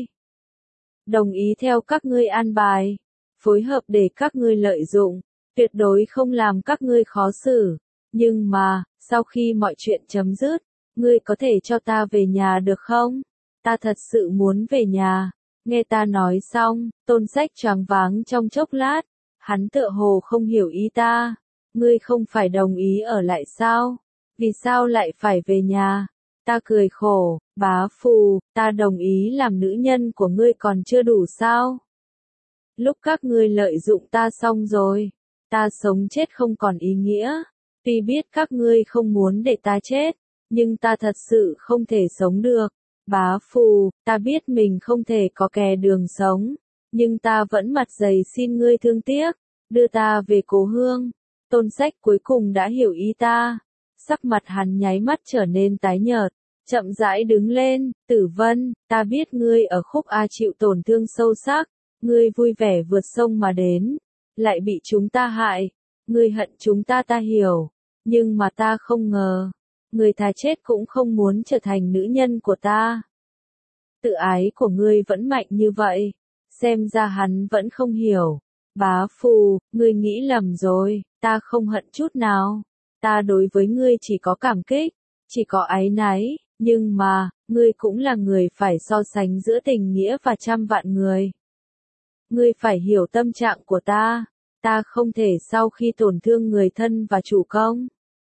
Đồng ý theo các ngươi an bài, phối hợp để các ngươi lợi dụng, tuyệt đối không làm các ngươi khó xử. Nhưng mà, sau khi mọi chuyện chấm dứt, ngươi có thể cho ta về nhà được không? Ta thật sự muốn về nhà. Nghe ta nói xong, Tôn Sách choáng váng trong chốc lát, hắn tựa hồ không hiểu ý ta. Ngươi không phải đồng ý ở lại sao? Vì sao lại phải về nhà? Ta cười khổ, Bá Phù, ta đồng ý làm nữ nhân của ngươi còn chưa đủ sao? Lúc các ngươi lợi dụng ta xong rồi, ta sống chết không còn ý nghĩa. Tuy biết các ngươi không muốn để ta chết, nhưng ta thật sự không thể sống được. Bá Phù, ta biết mình không thể có kè đường sống, nhưng ta vẫn mặt dày xin ngươi thương tiếc, đưa ta về cố hương. Tôn Sách cuối cùng đã hiểu ý ta. Sắc mặt hắn nháy mắt trở nên tái nhợt, chậm rãi đứng lên. Tử Vân, ta biết ngươi ở khúc A chịu tổn thương sâu sắc, ngươi vui vẻ vượt sông mà đến, lại bị chúng ta hại. Ngươi hận chúng ta hiểu, nhưng mà ta không ngờ, ngươi thà chết cũng không muốn trở thành nữ nhân của ta. Tự ái của ngươi vẫn mạnh như vậy, xem ra hắn vẫn không hiểu. Bá Phù, ngươi nghĩ lầm rồi, ta không hận chút nào. Ta đối với ngươi chỉ có cảm kích, chỉ có áy náy, nhưng mà, ngươi cũng là người phải so sánh giữa tình nghĩa và trăm vạn người. Ngươi phải hiểu tâm trạng của ta không thể sau khi tổn thương người thân và chủ công,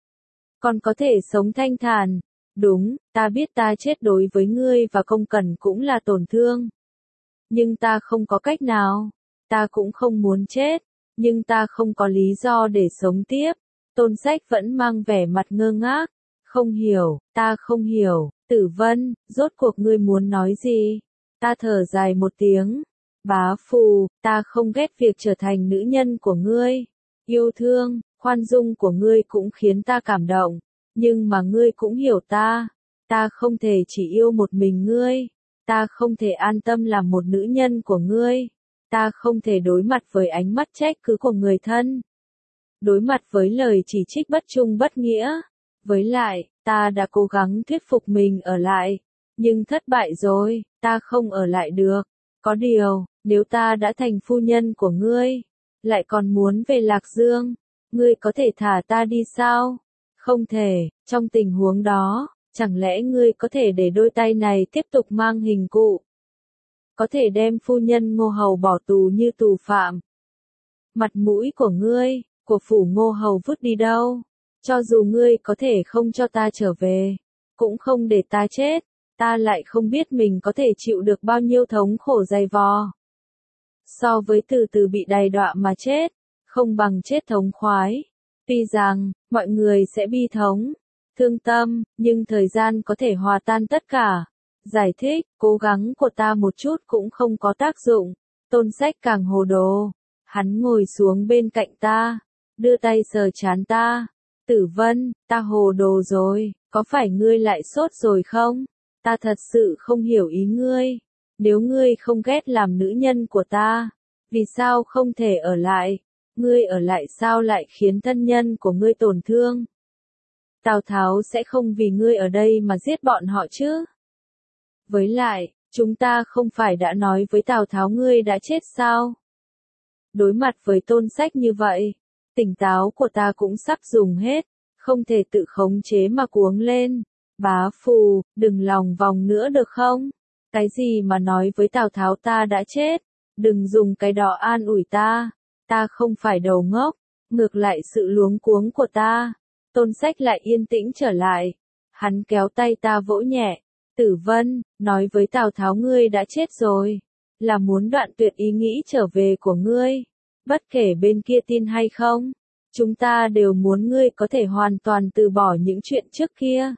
còn có thể sống thanh thản. Đúng, ta biết ta chết đối với ngươi và công cần cũng là tổn thương. Nhưng ta không có cách nào. Ta cũng không muốn chết, nhưng ta không có lý do để sống tiếp. Tôn Sách vẫn mang vẻ mặt ngơ ngác. Không hiểu, ta không hiểu. Tử Vân, rốt cuộc ngươi muốn nói gì? Ta thở dài một tiếng. Bá Phù, ta không ghét việc trở thành nữ nhân của ngươi. Yêu thương, khoan dung của ngươi cũng khiến ta cảm động, nhưng mà ngươi cũng hiểu ta. Ta không thể chỉ yêu một mình ngươi. Ta không thể an tâm làm một nữ nhân của ngươi. Ta không thể đối mặt với ánh mắt trách cứ của người thân. Đối mặt với lời chỉ trích bất trung bất nghĩa. Với lại, ta đã cố gắng thuyết phục mình ở lại. Nhưng thất bại rồi, ta không ở lại được. Có điều, nếu ta đã thành phu nhân của ngươi, lại còn muốn về Lạc Dương, ngươi có thể thả ta đi sao? Không thể, trong tình huống đó, chẳng lẽ ngươi có thể để đôi tay này tiếp tục mang hình cụ? Có thể đem phu nhân Ngô Hầu bỏ tù như tù phạm? Mặt mũi của ngươi, của phủ Ngô Hầu vứt đi đâu? Cho dù ngươi có thể không cho ta trở về, cũng không để ta chết, ta lại không biết mình có thể chịu được bao nhiêu thống khổ dày vò. So với từ từ bị đày đọa mà chết, không bằng chết thống khoái. Tuy rằng, mọi người sẽ bi thống, thương tâm, nhưng thời gian có thể hòa tan tất cả. Giải thích, cố gắng của ta một chút cũng không có tác dụng. Tôn Sách càng hồ đồ. Hắn ngồi xuống bên cạnh ta, đưa tay sờ trán ta. Tử Vân, ta hồ đồ rồi, có phải ngươi lại sốt rồi không? Ta thật sự không hiểu ý ngươi. Nếu ngươi không ghét làm nữ nhân của ta, vì sao không thể ở lại? Ngươi ở lại sao lại khiến thân nhân của ngươi tổn thương? Tào Tháo sẽ không vì ngươi ở đây mà giết bọn họ chứ? Với lại, chúng ta không phải đã nói với Tào Tháo ngươi đã chết sao? Đối mặt với Tôn Sách như vậy, tỉnh táo của ta cũng sắp dùng hết, không thể tự khống chế mà cuống lên. Bá Phù, đừng lòng vòng nữa được không? Cái gì mà nói với Tào Tháo ta đã chết? Đừng dùng cái đó an ủi ta. Ta không phải đầu ngốc, ngược lại sự luống cuống của ta. Tôn Sách lại yên tĩnh trở lại. Hắn kéo tay ta vỗ nhẹ. Tử Vân, nói với Tào Tháo ngươi đã chết rồi. Là muốn đoạn tuyệt ý nghĩ trở về của ngươi. Bất kể bên kia tin hay không, chúng ta đều muốn ngươi có thể hoàn toàn từ bỏ những chuyện trước kia.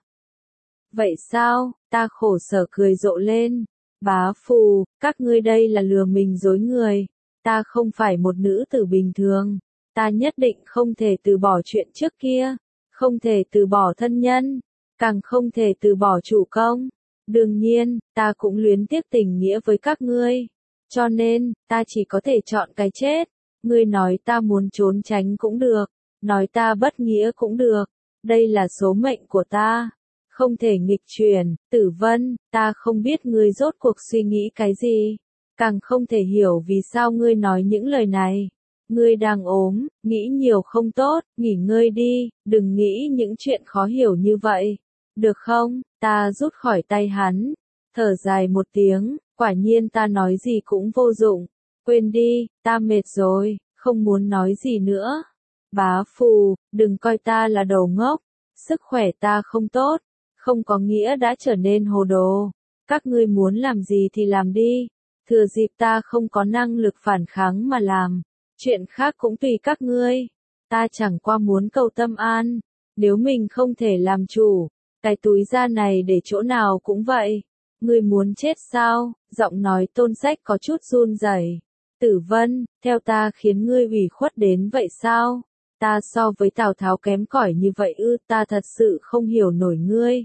Vậy sao? Ta khổ sở cười rộ lên. Bá Phù, các ngươi đây là lừa mình dối người. Ta không phải một nữ tử bình thường. Ta nhất định không thể từ bỏ chuyện trước kia. Không thể từ bỏ thân nhân. Càng không thể từ bỏ chủ công. Đương nhiên, ta cũng luyến tiếc tình nghĩa với các ngươi. Cho nên, ta chỉ có thể chọn cái chết. Ngươi nói ta muốn trốn tránh cũng được. Nói ta bất nghĩa cũng được. Đây là số mệnh của ta. Không thể nghịch chuyển. Tử Vân, ta không biết ngươi rốt cuộc suy nghĩ cái gì. Càng không thể hiểu vì sao ngươi nói những lời này. Ngươi đang ốm, nghĩ nhiều không tốt, nghỉ ngơi đi, đừng nghĩ những chuyện khó hiểu như vậy. Được không? Ta rút khỏi tay hắn, thở dài một tiếng, quả nhiên ta nói gì cũng vô dụng. Quên đi, ta mệt rồi, không muốn nói gì nữa. Bá Phù, đừng coi ta là đầu ngốc. Sức khỏe ta không tốt, không có nghĩa đã trở nên hồ đồ. Các ngươi muốn làm gì thì làm đi. Thừa dịp ta không có năng lực phản kháng mà làm. Chuyện khác cũng tùy các ngươi. Ta chẳng qua muốn cầu tâm an. Nếu mình không thể làm chủ, cái túi da này để chỗ nào cũng vậy. Ngươi muốn chết sao? Giọng nói Tôn Sách có chút run rẩy. Tử Vân, theo ta khiến ngươi ủy khuất đến vậy sao? Ta so với Tào Tháo kém cỏi như vậy ư? Ta thật sự không hiểu nổi ngươi.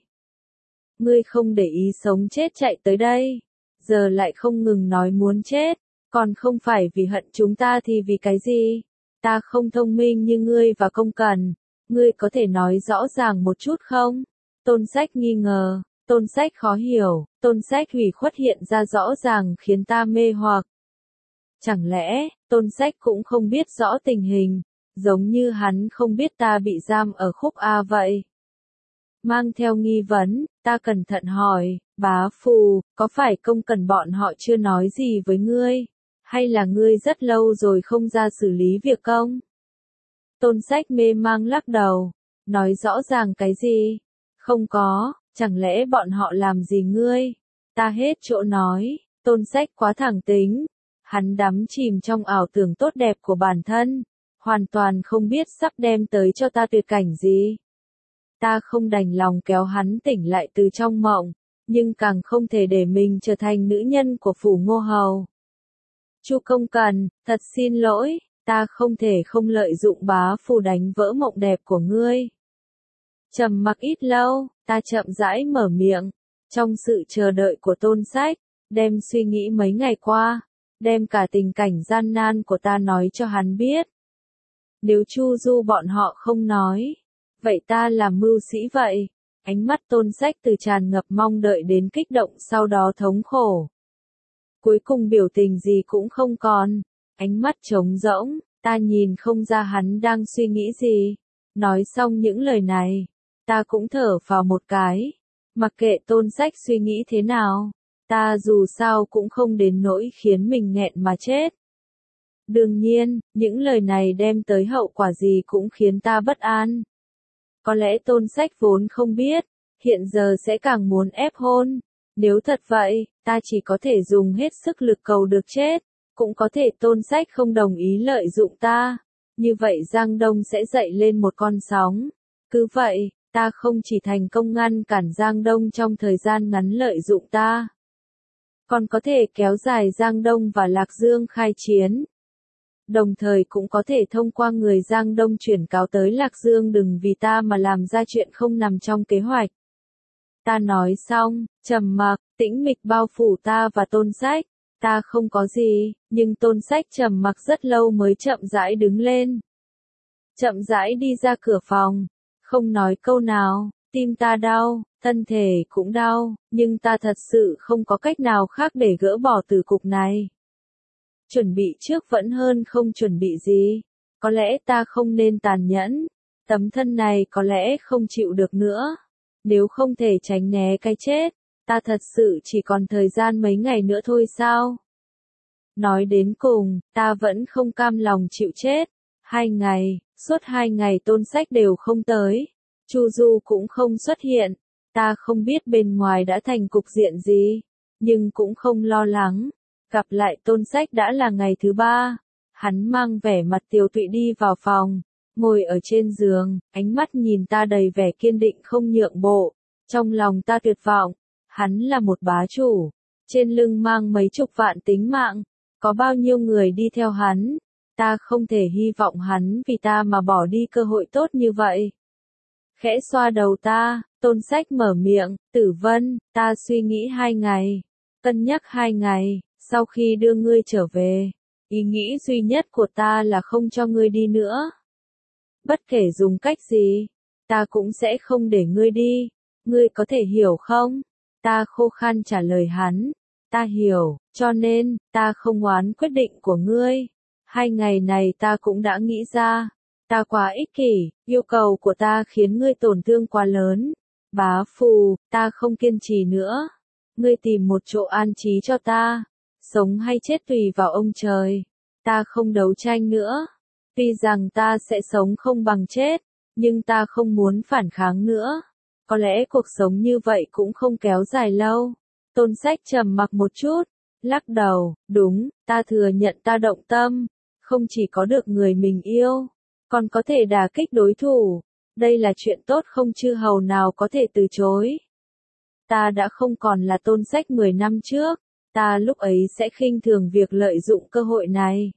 Ngươi không để ý sống chết chạy tới đây. Giờ lại không ngừng nói muốn chết. Còn không phải vì hận chúng ta thì vì cái gì? Ta không thông minh như ngươi và Công Cần. Ngươi có thể nói rõ ràng một chút không? Tôn Sách nghi ngờ. Tôn Sách khó hiểu. Tôn Sách ủy khuất hiện ra rõ ràng khiến ta mê hoặc. Chẳng lẽ, Tôn Sách cũng không biết rõ tình hình, giống như hắn không biết ta bị giam ở khúc A vậy. Mang theo nghi vấn, ta cẩn thận hỏi, Bá Phù, có phải Công Cần bọn họ chưa nói gì với ngươi? Hay là ngươi rất lâu rồi không ra xử lý việc công? Tôn Sách mê mang lắc đầu, nói rõ ràng cái gì? Không có, chẳng lẽ bọn họ làm gì ngươi? Ta hết chỗ nói. Tôn Sách quá thẳng tính. Hắn đắm chìm trong ảo tưởng tốt đẹp của bản thân, hoàn toàn không biết sắp đem tới cho ta tuyệt cảnh gì. Ta không đành lòng kéo hắn tỉnh lại từ trong mộng, nhưng càng không thể để mình trở thành nữ nhân của phủ Ngô Hầu. Chu Công Cần, thật xin lỗi, ta không thể không lợi dụng bá phù đánh vỡ mộng đẹp của ngươi. Trầm mặc ít lâu, ta chậm rãi mở miệng, trong sự chờ đợi của Tôn Sách, đem suy nghĩ mấy ngày qua, đem cả tình cảnh gian nan của ta nói cho hắn biết. Nếu Chu Du bọn họ không nói, vậy ta làm mưu sĩ vậy. Ánh mắt Tôn Sách từ tràn ngập mong đợi đến kích động sau đó thống khổ. Cuối cùng biểu tình gì cũng không còn, ánh mắt trống rỗng, ta nhìn không ra hắn đang suy nghĩ gì. Nói xong những lời này, ta cũng thở phào một cái, mặc kệ Tôn Sách suy nghĩ thế nào, ta dù sao cũng không đến nỗi khiến mình nghẹn mà chết. Đương nhiên, những lời này đem tới hậu quả gì cũng khiến ta bất an. Có lẽ Tôn Sách vốn không biết, hiện giờ sẽ càng muốn ép hôn. Nếu thật vậy, ta chỉ có thể dùng hết sức lực cầu được chết, cũng có thể Tôn Sách không đồng ý lợi dụng ta. Như vậy Giang Đông sẽ dậy lên một con sóng. Cứ vậy, ta không chỉ thành công ngăn cản Giang Đông trong thời gian ngắn lợi dụng ta, còn có thể kéo dài Giang Đông và Lạc Dương khai chiến. Đồng thời cũng có thể thông qua người Giang Đông chuyển cáo tới Lạc Dương đừng vì ta mà làm ra chuyện không nằm trong kế hoạch. Ta nói xong, trầm mặc, tĩnh mịch bao phủ ta và Tôn Sách. Ta không có gì, nhưng Tôn Sách trầm mặc rất lâu mới chậm rãi đứng lên. Chậm rãi đi ra cửa phòng, không nói câu nào, tim ta đau, thân thể cũng đau, nhưng ta thật sự không có cách nào khác để gỡ bỏ tử cục này. Chuẩn bị trước vẫn hơn không chuẩn bị gì. Có lẽ ta không nên tàn nhẫn. Tấm thân này có lẽ không chịu được nữa. Nếu không thể tránh né cái chết, ta thật sự chỉ còn thời gian mấy ngày nữa thôi sao? Nói đến cùng, ta vẫn không cam lòng chịu chết. 2 ngày, suốt 2 ngày Tôn Sách đều không tới. Chu Du cũng không xuất hiện. Ta không biết bên ngoài đã thành cục diện gì, nhưng cũng không lo lắng. Gặp lại Tôn Sách đã là ngày thứ 3, hắn mang vẻ mặt tiều tụy đi vào phòng, ngồi ở trên giường, ánh mắt nhìn ta đầy vẻ kiên định không nhượng bộ, trong lòng ta tuyệt vọng, hắn là một bá chủ, trên lưng mang mấy chục vạn tính mạng, có bao nhiêu người đi theo hắn, ta không thể hy vọng hắn vì ta mà bỏ đi cơ hội tốt như vậy. Khẽ xoa đầu ta, Tôn Sách mở miệng, Tử Vân, ta suy nghĩ 2 ngày, cân nhắc 2 ngày. Sau khi đưa ngươi trở về, ý nghĩ duy nhất của ta là không cho ngươi đi nữa. Bất kể dùng cách gì, ta cũng sẽ không để ngươi đi. Ngươi có thể hiểu không? Ta khô khan trả lời hắn. Ta hiểu, cho nên, ta không oán quyết định của ngươi. 2 ngày này ta cũng đã nghĩ ra. Ta quá ích kỷ, yêu cầu của ta khiến ngươi tổn thương quá lớn. Bá Phù, ta không kiên trì nữa. Ngươi tìm một chỗ an trí cho ta. Sống hay chết tùy vào ông trời. Ta không đấu tranh nữa. Tuy rằng ta sẽ sống không bằng chết, nhưng ta không muốn phản kháng nữa. Có lẽ cuộc sống như vậy cũng không kéo dài lâu. Tôn Sách trầm mặc một chút, lắc đầu, đúng, ta thừa nhận ta động tâm, không chỉ có được người mình yêu, còn có thể đả kích đối thủ. Đây là chuyện tốt không chư hầu nào có thể từ chối. Ta đã không còn là Tôn Sách 10 năm trước. Ta lúc ấy sẽ khinh thường việc lợi dụng cơ hội này.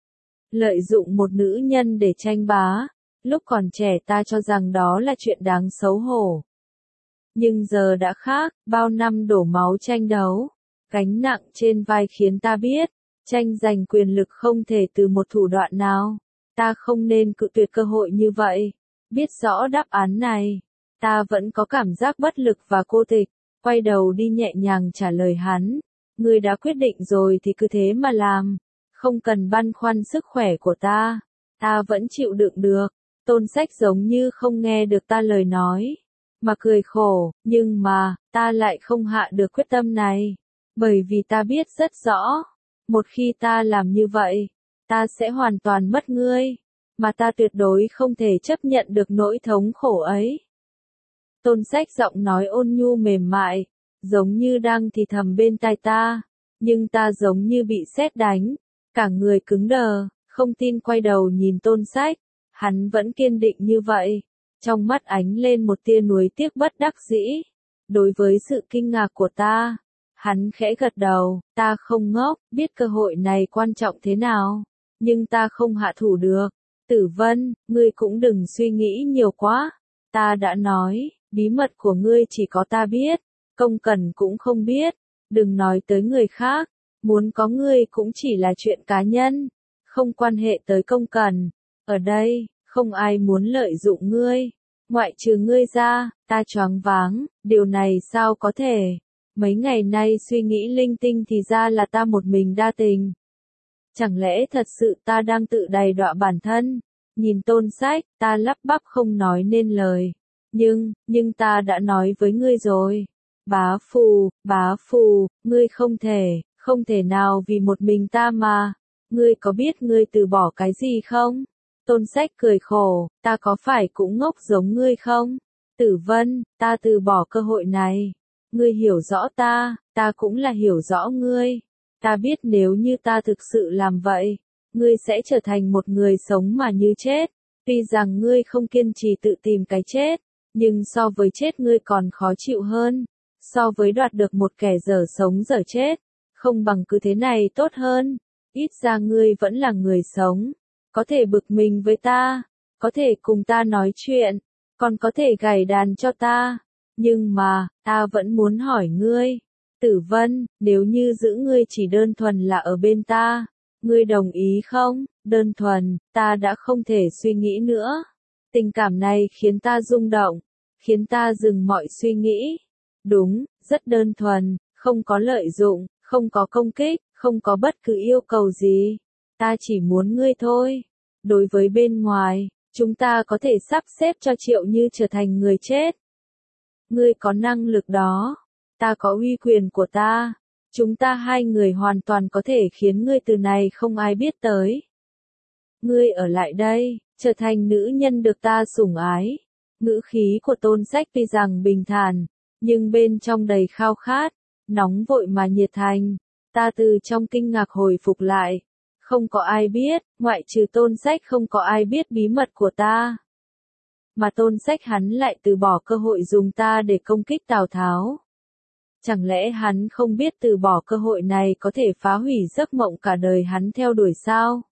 Lợi dụng một nữ nhân để tranh bá. Lúc còn trẻ ta cho rằng đó là chuyện đáng xấu hổ. Nhưng giờ đã khác, bao năm đổ máu tranh đấu. Gánh nặng trên vai khiến ta biết, tranh giành quyền lực không thể từ một thủ đoạn nào. Ta không nên cự tuyệt cơ hội như vậy. Biết rõ đáp án này, ta vẫn có cảm giác bất lực và cô tịch. Quay đầu đi nhẹ nhàng trả lời hắn. Ngươi đã quyết định rồi thì cứ thế mà làm, không cần băn khoăn sức khỏe của ta vẫn chịu đựng được. Tôn Sách giống như không nghe được ta lời nói, mà cười khổ, nhưng mà, ta lại không hạ được quyết tâm này, bởi vì ta biết rất rõ, một khi ta làm như vậy, ta sẽ hoàn toàn mất ngươi, mà ta tuyệt đối không thể chấp nhận được nỗi thống khổ ấy. Tôn Sách giọng nói ôn nhu mềm mại, giống như đang thì thầm bên tai ta, nhưng ta giống như bị sét đánh, cả người cứng đờ, không tin quay đầu nhìn Tôn Sách, hắn vẫn kiên định như vậy, trong mắt ánh lên một tia nuối tiếc bất đắc dĩ. Đối với sự kinh ngạc của ta, hắn khẽ gật đầu, ta không ngốc, biết cơ hội này quan trọng thế nào, nhưng ta không hạ thủ được. Tử Vân, ngươi cũng đừng suy nghĩ nhiều quá. Ta đã nói, bí mật của ngươi chỉ có ta biết, Công Cẩn cũng không biết, đừng nói tới người khác, muốn có ngươi cũng chỉ là chuyện cá nhân, không quan hệ tới Công Cẩn. Ở đây, không ai muốn lợi dụng ngươi, ngoại trừ ngươi ra. Ta choáng váng, điều này sao có thể? Mấy ngày nay suy nghĩ linh tinh thì ra là ta một mình đa tình. Chẳng lẽ thật sự ta đang tự đày đọa bản thân? Nhìn Tôn Sách, ta lắp bắp không nói nên lời. Nhưng ta đã nói với ngươi rồi. Bá Phù, ngươi không thể nào vì một mình ta mà. Ngươi có biết ngươi từ bỏ cái gì không? Tôn Sách cười khổ, ta có phải cũng ngốc giống ngươi không? Tử Vân, ta từ bỏ cơ hội này. Ngươi hiểu rõ ta cũng là hiểu rõ ngươi. Ta biết nếu như ta thực sự làm vậy, ngươi sẽ trở thành một người sống mà như chết. Tuy rằng ngươi không kiên trì tự tìm cái chết, nhưng so với chết ngươi còn khó chịu hơn. So với đoạt được một kẻ dở sống dở chết, không bằng cứ thế này tốt hơn. Ít ra ngươi vẫn là người sống, có thể bực mình với ta, có thể cùng ta nói chuyện, còn có thể gảy đàn cho ta. Nhưng mà, ta vẫn muốn hỏi ngươi, Tử Vân, nếu như giữ ngươi chỉ đơn thuần là ở bên ta, ngươi đồng ý không? Đơn thuần, ta đã không thể suy nghĩ nữa. Tình cảm này khiến ta rung động, khiến ta dừng mọi suy nghĩ. Đúng, rất đơn thuần, không có lợi dụng, không có công kích, không có bất cứ yêu cầu gì. Ta chỉ muốn ngươi thôi. Đối với bên ngoài, chúng ta có thể sắp xếp cho Triệu Như trở thành người chết. Ngươi có năng lực đó, ta có uy quyền của ta. Chúng ta hai người hoàn toàn có thể khiến ngươi từ này không ai biết tới. Ngươi ở lại đây, trở thành nữ nhân được ta sủng ái. Ngữ khí của Tôn Sách tuy rằng bình thản, nhưng bên trong đầy khao khát, nóng vội mà nhiệt thành. Ta từ trong kinh ngạc hồi phục lại. Không có ai biết, ngoại trừ Tôn Sách không có ai biết bí mật của ta. Mà Tôn Sách hắn lại từ bỏ cơ hội dùng ta để công kích Tào Tháo. Chẳng lẽ hắn không biết từ bỏ cơ hội này có thể phá hủy giấc mộng cả đời hắn theo đuổi sao?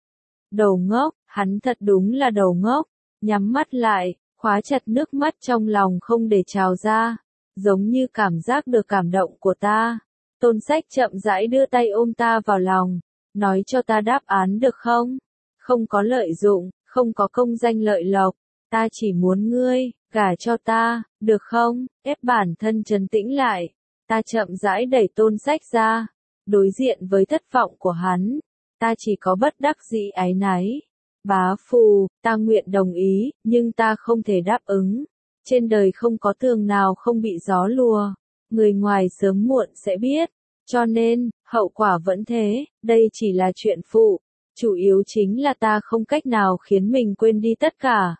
Đầu ngốc, hắn thật đúng là đầu ngốc. Nhắm mắt lại, khóa chặt nước mắt trong lòng không để trào ra, giống như cảm giác được cảm động của ta. Tôn Sách chậm rãi đưa tay ôm ta vào lòng, nói cho ta đáp án được không? Không có lợi dụng, không có công danh lợi lộc, ta chỉ muốn ngươi, gả cho ta, được không? Ép bản thân trấn tĩnh lại, ta chậm rãi đẩy Tôn Sách ra, đối diện với thất vọng của hắn, ta chỉ có bất đắc dĩ áy náy. Bá Phù, ta nguyện đồng ý, nhưng ta không thể đáp ứng. Trên đời không có tường nào không bị gió lùa, người ngoài sớm muộn sẽ biết. Cho nên, hậu quả vẫn thế, đây chỉ là chuyện phụ. Chủ yếu chính là ta không cách nào khiến mình quên đi tất cả.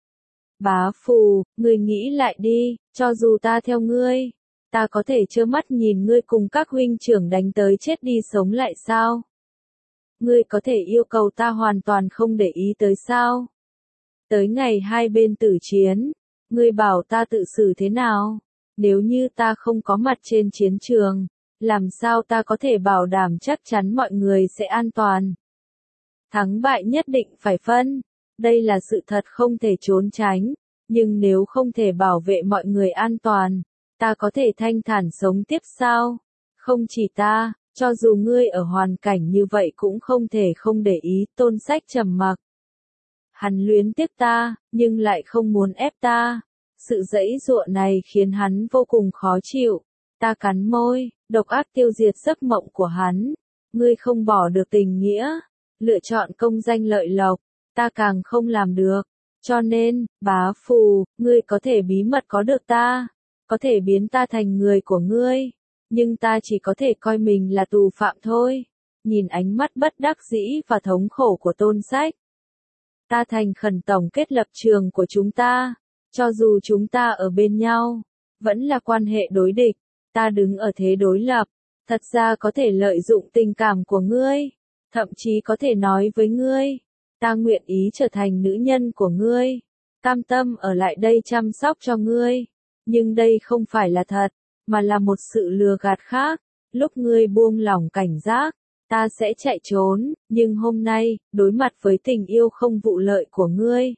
Bá Phù, ngươi nghĩ lại đi, cho dù ta theo ngươi, ta có thể trơ mắt nhìn ngươi cùng các huynh trưởng đánh tới chết đi sống lại sao? Ngươi có thể yêu cầu ta hoàn toàn không để ý tới sao? Tới ngày hai bên tử chiến, ngươi bảo ta tự xử thế nào? Nếu như ta không có mặt trên chiến trường, làm sao ta có thể bảo đảm chắc chắn mọi người sẽ an toàn? Thắng bại nhất định phải phân, đây là sự thật không thể trốn tránh, nhưng nếu không thể bảo vệ mọi người an toàn, ta có thể thanh thản sống tiếp sao? Không chỉ ta, cho dù ngươi ở hoàn cảnh như vậy cũng không thể không để ý. Tôn Sách trầm mặc. Hắn luyến tiếc ta, nhưng lại không muốn ép ta. Sự giãy giụa này khiến hắn vô cùng khó chịu. Ta cắn môi, độc ác tiêu diệt giấc mộng của hắn. Ngươi không bỏ được tình nghĩa, lựa chọn công danh lợi lộc, ta càng không làm được. Cho nên, Bá Phù, ngươi có thể bí mật có được ta, có thể biến ta thành người của ngươi, nhưng ta chỉ có thể coi mình là tù phạm thôi. Nhìn ánh mắt bất đắc dĩ và thống khổ của Tôn Sách, ta thành khẩn tổng kết lập trường của chúng ta. Cho dù chúng ta ở bên nhau, vẫn là quan hệ đối địch, ta đứng ở thế đối lập, thật ra có thể lợi dụng tình cảm của ngươi, thậm chí có thể nói với ngươi, ta nguyện ý trở thành nữ nhân của ngươi, cam tâm ở lại đây chăm sóc cho ngươi. Nhưng đây không phải là thật, mà là một sự lừa gạt khác. Lúc ngươi buông lỏng cảnh giác, ta sẽ chạy trốn, nhưng hôm nay, đối mặt với tình yêu không vụ lợi của ngươi,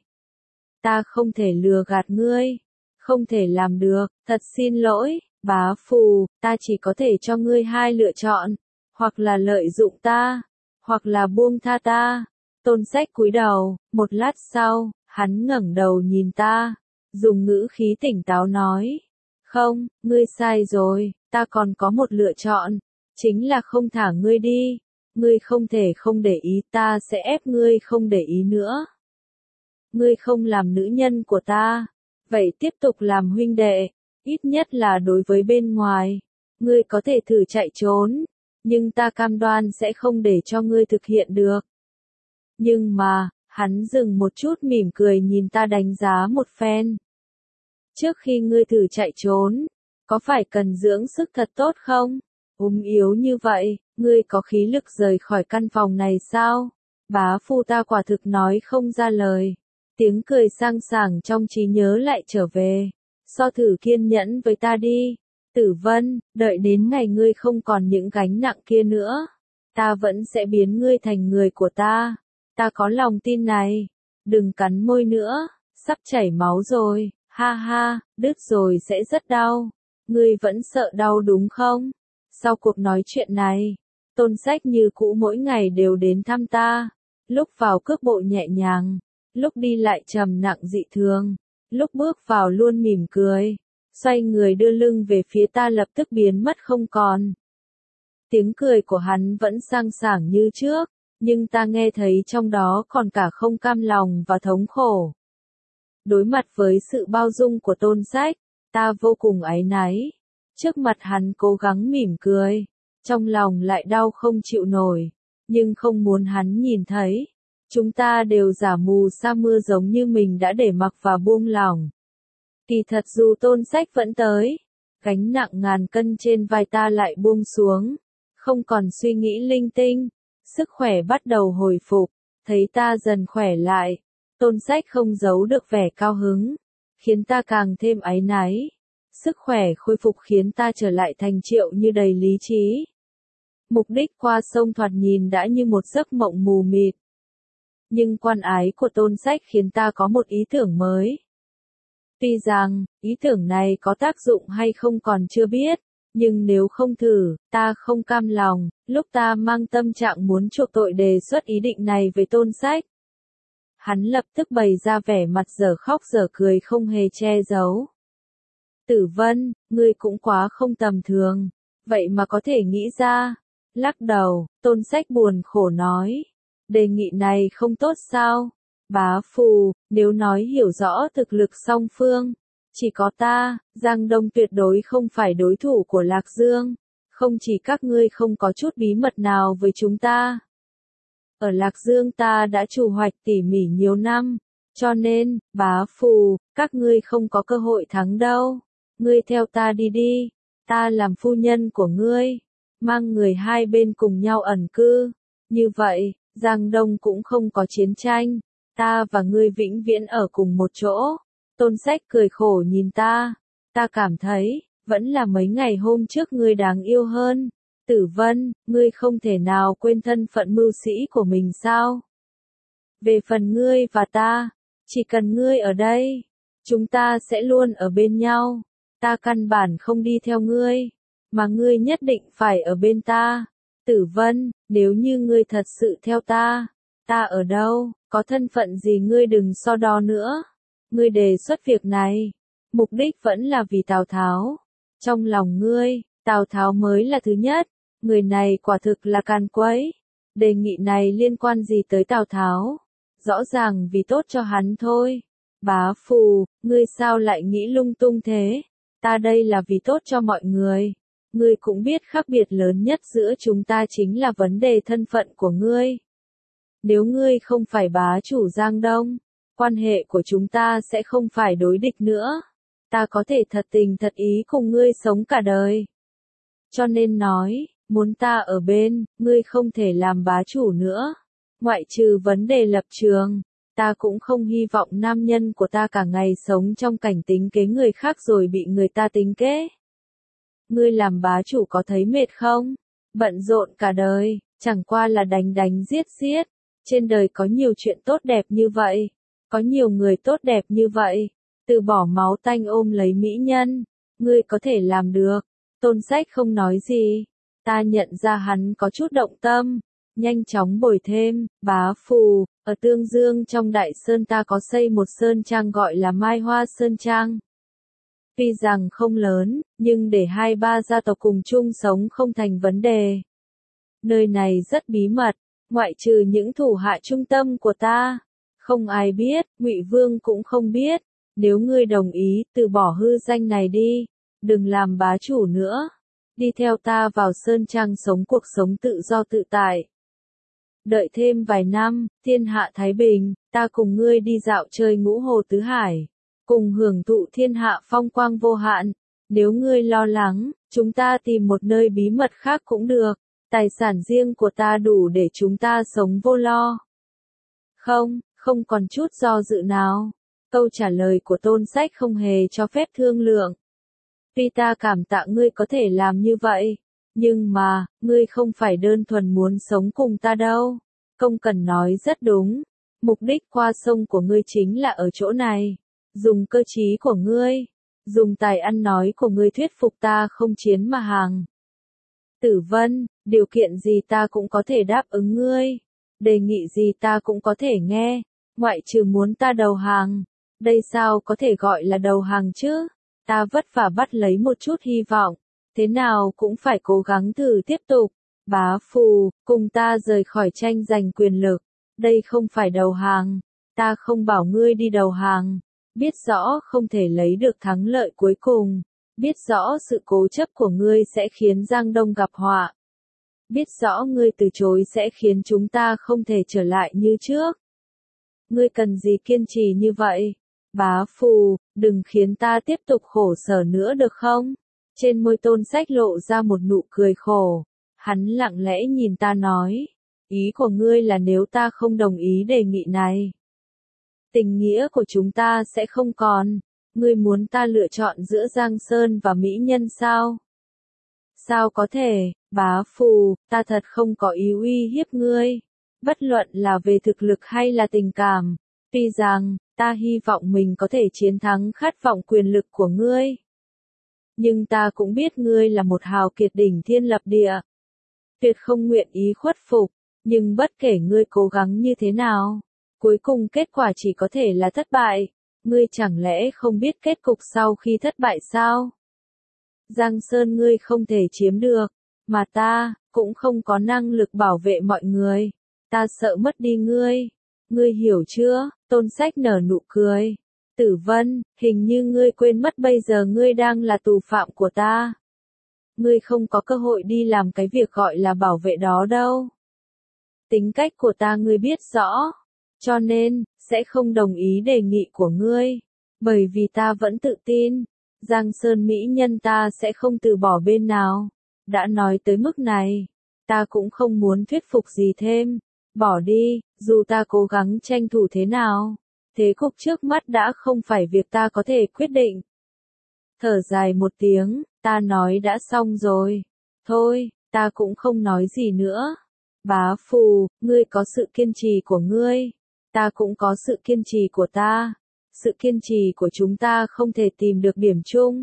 ta không thể lừa gạt ngươi, không thể làm được, thật xin lỗi, bá phù, ta chỉ có thể cho ngươi hai lựa chọn, hoặc là lợi dụng ta, hoặc là buông tha ta. Tôn Sách cúi đầu, một lát sau, hắn ngẩng đầu nhìn ta, dùng ngữ khí tỉnh táo nói, không, ngươi sai rồi, ta còn có một lựa chọn, chính là không thả ngươi đi, ngươi không thể không để ý, ta sẽ ép ngươi không để ý nữa. Ngươi không làm nữ nhân của ta, vậy tiếp tục làm huynh đệ, ít nhất là đối với bên ngoài, ngươi có thể thử chạy trốn, nhưng ta cam đoan sẽ không để cho ngươi thực hiện được. Nhưng mà, hắn dừng một chút mỉm cười nhìn ta đánh giá một phen. Trước khi ngươi thử chạy trốn, có phải cần dưỡng sức thật tốt không? Ốm yếu như vậy, ngươi có khí lực rời khỏi căn phòng này sao? Bá phu ta quả thực nói không ra lời. Tiếng cười sang sảng trong trí nhớ lại trở về. So thử kiên nhẫn với ta đi. Tử Vân, đợi đến ngày ngươi không còn những gánh nặng kia nữa. Ta vẫn sẽ biến ngươi thành người của ta. Ta có lòng tin này. Đừng cắn môi nữa, sắp chảy máu rồi. Ha ha, đứt rồi sẽ rất đau. Ngươi vẫn sợ đau đúng không? Sau cuộc nói chuyện này, Tôn Sách như cũ mỗi ngày đều đến thăm ta. Lúc vào cước bộ nhẹ nhàng, lúc đi lại trầm nặng dị thường, lúc bước vào luôn mỉm cười, xoay người đưa lưng về phía ta lập tức biến mất không còn. Tiếng cười của hắn vẫn sang sảng như trước, nhưng ta nghe thấy trong đó còn cả không cam lòng và thống khổ. Đối mặt với sự bao dung của Tôn Sách, ta vô cùng áy náy. Trước mặt hắn cố gắng mỉm cười, trong lòng lại đau không chịu nổi, nhưng không muốn hắn nhìn thấy. Chúng ta đều giả mù sa mưa giống như mình đã để mặc và buông lỏng. Kỳ thật dù Tôn Sách vẫn tới, gánh nặng ngàn cân trên vai ta lại buông xuống, không còn suy nghĩ linh tinh, sức khỏe bắt đầu hồi phục, thấy ta dần khỏe lại, Tôn Sách không giấu được vẻ cao hứng, khiến ta càng thêm áy náy. Sức khỏe khôi phục khiến ta trở lại thành Triệu như đầy lý trí. Mục đích qua sông thoạt nhìn đã như một giấc mộng mù mịt. Nhưng quan ái của Tôn Sách khiến ta có một ý tưởng mới. Tuy rằng, ý tưởng này có tác dụng hay không còn chưa biết, nhưng nếu không thử, ta không cam lòng. Lúc ta mang tâm trạng muốn chuộc tội đề xuất ý định này với Tôn Sách, hắn lập tức bày ra vẻ mặt dở khóc dở cười không hề che giấu. Tử Vân, ngươi cũng quá không tầm thường, vậy mà có thể nghĩ ra. Lắc đầu, Tôn Sách buồn khổ nói, đề nghị này không tốt sao? Bá phù, nếu nói hiểu rõ thực lực song phương, chỉ có ta, Giang Đông tuyệt đối không phải đối thủ của Lạc Dương, không chỉ các ngươi không có chút bí mật nào với chúng ta. Ở Lạc Dương ta đã chủ hoạch tỉ mỉ nhiều năm, cho nên, bá phù, các ngươi không có cơ hội thắng đâu. Ngươi theo ta đi đi, ta làm phu nhân của ngươi, mang người hai bên cùng nhau ẩn cư. Như vậy, Giang Đông cũng không có chiến tranh, ta và ngươi vĩnh viễn ở cùng một chỗ. Tôn Sách cười khổ nhìn ta cảm thấy, vẫn là mấy ngày hôm trước ngươi đáng yêu hơn. Tử Vân, ngươi không thể nào quên thân phận mưu sĩ của mình sao? Về phần ngươi và ta, chỉ cần ngươi ở đây, chúng ta sẽ luôn ở bên nhau. Ta căn bản không đi theo ngươi, mà ngươi nhất định phải ở bên ta. Tử Vân, nếu như ngươi thật sự theo ta ở đâu, có thân phận gì ngươi đừng so đo nữa. Ngươi đề xuất việc này, mục đích vẫn là vì Tào Tháo. Trong lòng ngươi, Tào Tháo mới là thứ nhất, người này quả thực là càn quấy. Đề nghị này liên quan gì tới Tào Tháo? Rõ ràng vì tốt cho hắn thôi. Bá phù, ngươi sao lại nghĩ lung tung thế? Ta đây là vì tốt cho mọi người. Ngươi cũng biết khác biệt lớn nhất giữa chúng ta chính là vấn đề thân phận của ngươi. Nếu ngươi không phải bá chủ Giang Đông, quan hệ của chúng ta sẽ không phải đối địch nữa. Ta có thể thật tình thật ý cùng ngươi sống cả đời. Cho nên nói, muốn ta ở bên, ngươi không thể làm bá chủ nữa. Ngoại trừ vấn đề lập trường, ta cũng không hy vọng nam nhân của ta cả ngày sống trong cảnh tính kế người khác rồi bị người ta tính kế. Ngươi làm bá chủ có thấy mệt không? Bận rộn cả đời, Chẳng qua là đánh đánh giết giết. Trên đời có nhiều chuyện tốt đẹp như vậy. Có nhiều người tốt đẹp như vậy. Từ bỏ máu tanh ôm lấy mỹ nhân. Ngươi có thể làm được. Tôn Sách không nói gì. Ta nhận ra hắn có chút động tâm. Nhanh chóng bồi thêm, bá phù, ở Tương Dương trong Đại Sơn ta có xây một sơn trang gọi là Mai Hoa Sơn Trang. Tuy rằng không lớn, nhưng để 2-3 gia tộc cùng chung sống không thành vấn đề. Nơi này rất bí mật, ngoại trừ những thủ hạ trung tâm của ta. Không ai biết, Ngụy Vương cũng không biết. Nếu ngươi đồng ý, từ bỏ hư danh này đi. Đừng làm bá chủ nữa. Đi theo ta vào Sơn Trang sống cuộc sống tự do tự tại. Đợi thêm vài năm, thiên hạ thái bình, ta cùng ngươi đi dạo chơi Ngũ Hồ Tứ Hải. Cùng hưởng thụ thiên hạ phong quang vô hạn. Nếu ngươi lo lắng, chúng ta tìm một nơi bí mật khác cũng được. Tài sản riêng của ta đủ để chúng ta sống vô lo. Không còn chút do dự nào. Câu trả lời của Tôn Sách không hề cho phép thương lượng. Tuy ta cảm tạ ngươi có thể làm như vậy, nhưng mà, ngươi không phải đơn thuần muốn sống cùng ta đâu. Công Cần nói rất đúng. Mục đích qua sông của ngươi chính là ở chỗ này. Dùng cơ trí của ngươi, dùng tài ăn nói của ngươi thuyết phục ta không chiến mà hàng. Tử Vân, điều kiện gì ta cũng có thể đáp ứng ngươi. Đề nghị gì ta cũng có thể nghe, ngoại trừ muốn ta đầu hàng. Đây sao có thể gọi là đầu hàng chứ? Ta vất vả bắt lấy một chút hy vọng. Thế nào cũng phải cố gắng thử tiếp tục. Bá phù, cùng ta rời khỏi tranh giành quyền lực. Đây không phải đầu hàng. Ta không bảo ngươi đi đầu hàng. Biết rõ không thể lấy được thắng lợi cuối cùng. Biết rõ sự cố chấp của ngươi sẽ khiến Giang Đông gặp họa. Biết rõ ngươi từ chối sẽ khiến chúng ta không thể trở lại như trước. Ngươi cần gì kiên trì như vậy? Bá phù, đừng khiến ta tiếp tục khổ sở nữa được không? Trên môi Tôn Sách lộ ra một nụ cười khổ. Hắn lặng lẽ nhìn ta nói. Ý của ngươi là nếu ta không đồng ý đề nghị này, tình nghĩa của chúng ta sẽ không còn. Ngươi muốn ta lựa chọn giữa Giang Sơn và mỹ nhân sao? Sao có thể, bá phù, ta thật không có ý uy hiếp ngươi. Bất luận là về thực lực hay là tình cảm. Tuy rằng, ta hy vọng mình có thể chiến thắng khát vọng quyền lực của ngươi. Nhưng ta cũng biết ngươi là một hào kiệt đỉnh thiên lập địa. Tuyệt không nguyện ý khuất phục, nhưng bất kể ngươi cố gắng như thế nào, cuối cùng kết quả chỉ có thể là thất bại. Ngươi chẳng lẽ không biết kết cục sau khi thất bại sao? Giang Sơn ngươi không thể chiếm được, mà ta cũng không có năng lực bảo vệ mọi người. Ta sợ mất đi ngươi. Ngươi hiểu chưa? Tôn Sách nở nụ cười. Tử Vân, hình như ngươi quên mất bây giờ ngươi đang là tù phạm của ta. Ngươi không có cơ hội đi làm cái việc gọi là bảo vệ đó đâu. Tính cách của ta ngươi biết rõ. Cho nên, sẽ không đồng ý đề nghị của ngươi. Bởi vì ta vẫn tự tin. Giang Sơn mỹ nhân ta sẽ không từ bỏ bên nào. Đã nói tới mức này, ta cũng không muốn thuyết phục gì thêm. Bỏ đi, dù ta cố gắng tranh thủ thế nào. Thế cục trước mắt đã không phải việc ta có thể quyết định. Thở dài một tiếng, ta nói đã xong rồi. Thôi, ta cũng không nói gì nữa. Bá phù, ngươi có sự kiên trì của ngươi. Ta cũng có sự kiên trì của ta. Sự kiên trì của chúng ta không thể tìm được điểm chung.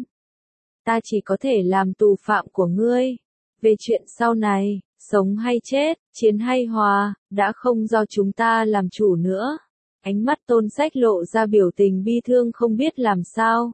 Ta chỉ có thể làm tù phạm của ngươi. Về chuyện sau này, sống hay chết, chiến hay hòa, đã không do chúng ta làm chủ nữa. Ánh mắt Tôn Sách lộ ra biểu tình bi thương không biết làm sao.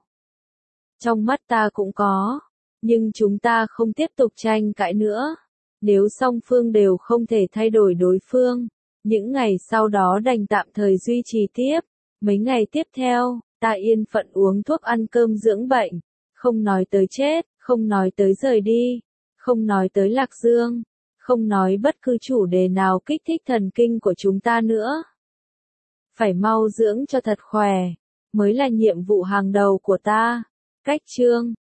Trong mắt ta cũng có, nhưng chúng ta không tiếp tục tranh cãi nữa. Nếu song phương đều không thể thay đổi đối phương, những ngày sau đó đành tạm thời duy trì tiếp. Mấy ngày tiếp theo, ta yên phận uống thuốc ăn cơm dưỡng bệnh. Không nói tới chết, không nói tới rời đi, không nói tới Lạc Dương, không nói bất cứ chủ đề nào kích thích thần kinh của chúng ta nữa. Phải mau dưỡng cho thật khỏe, mới là nhiệm vụ hàng đầu của ta. Cách chương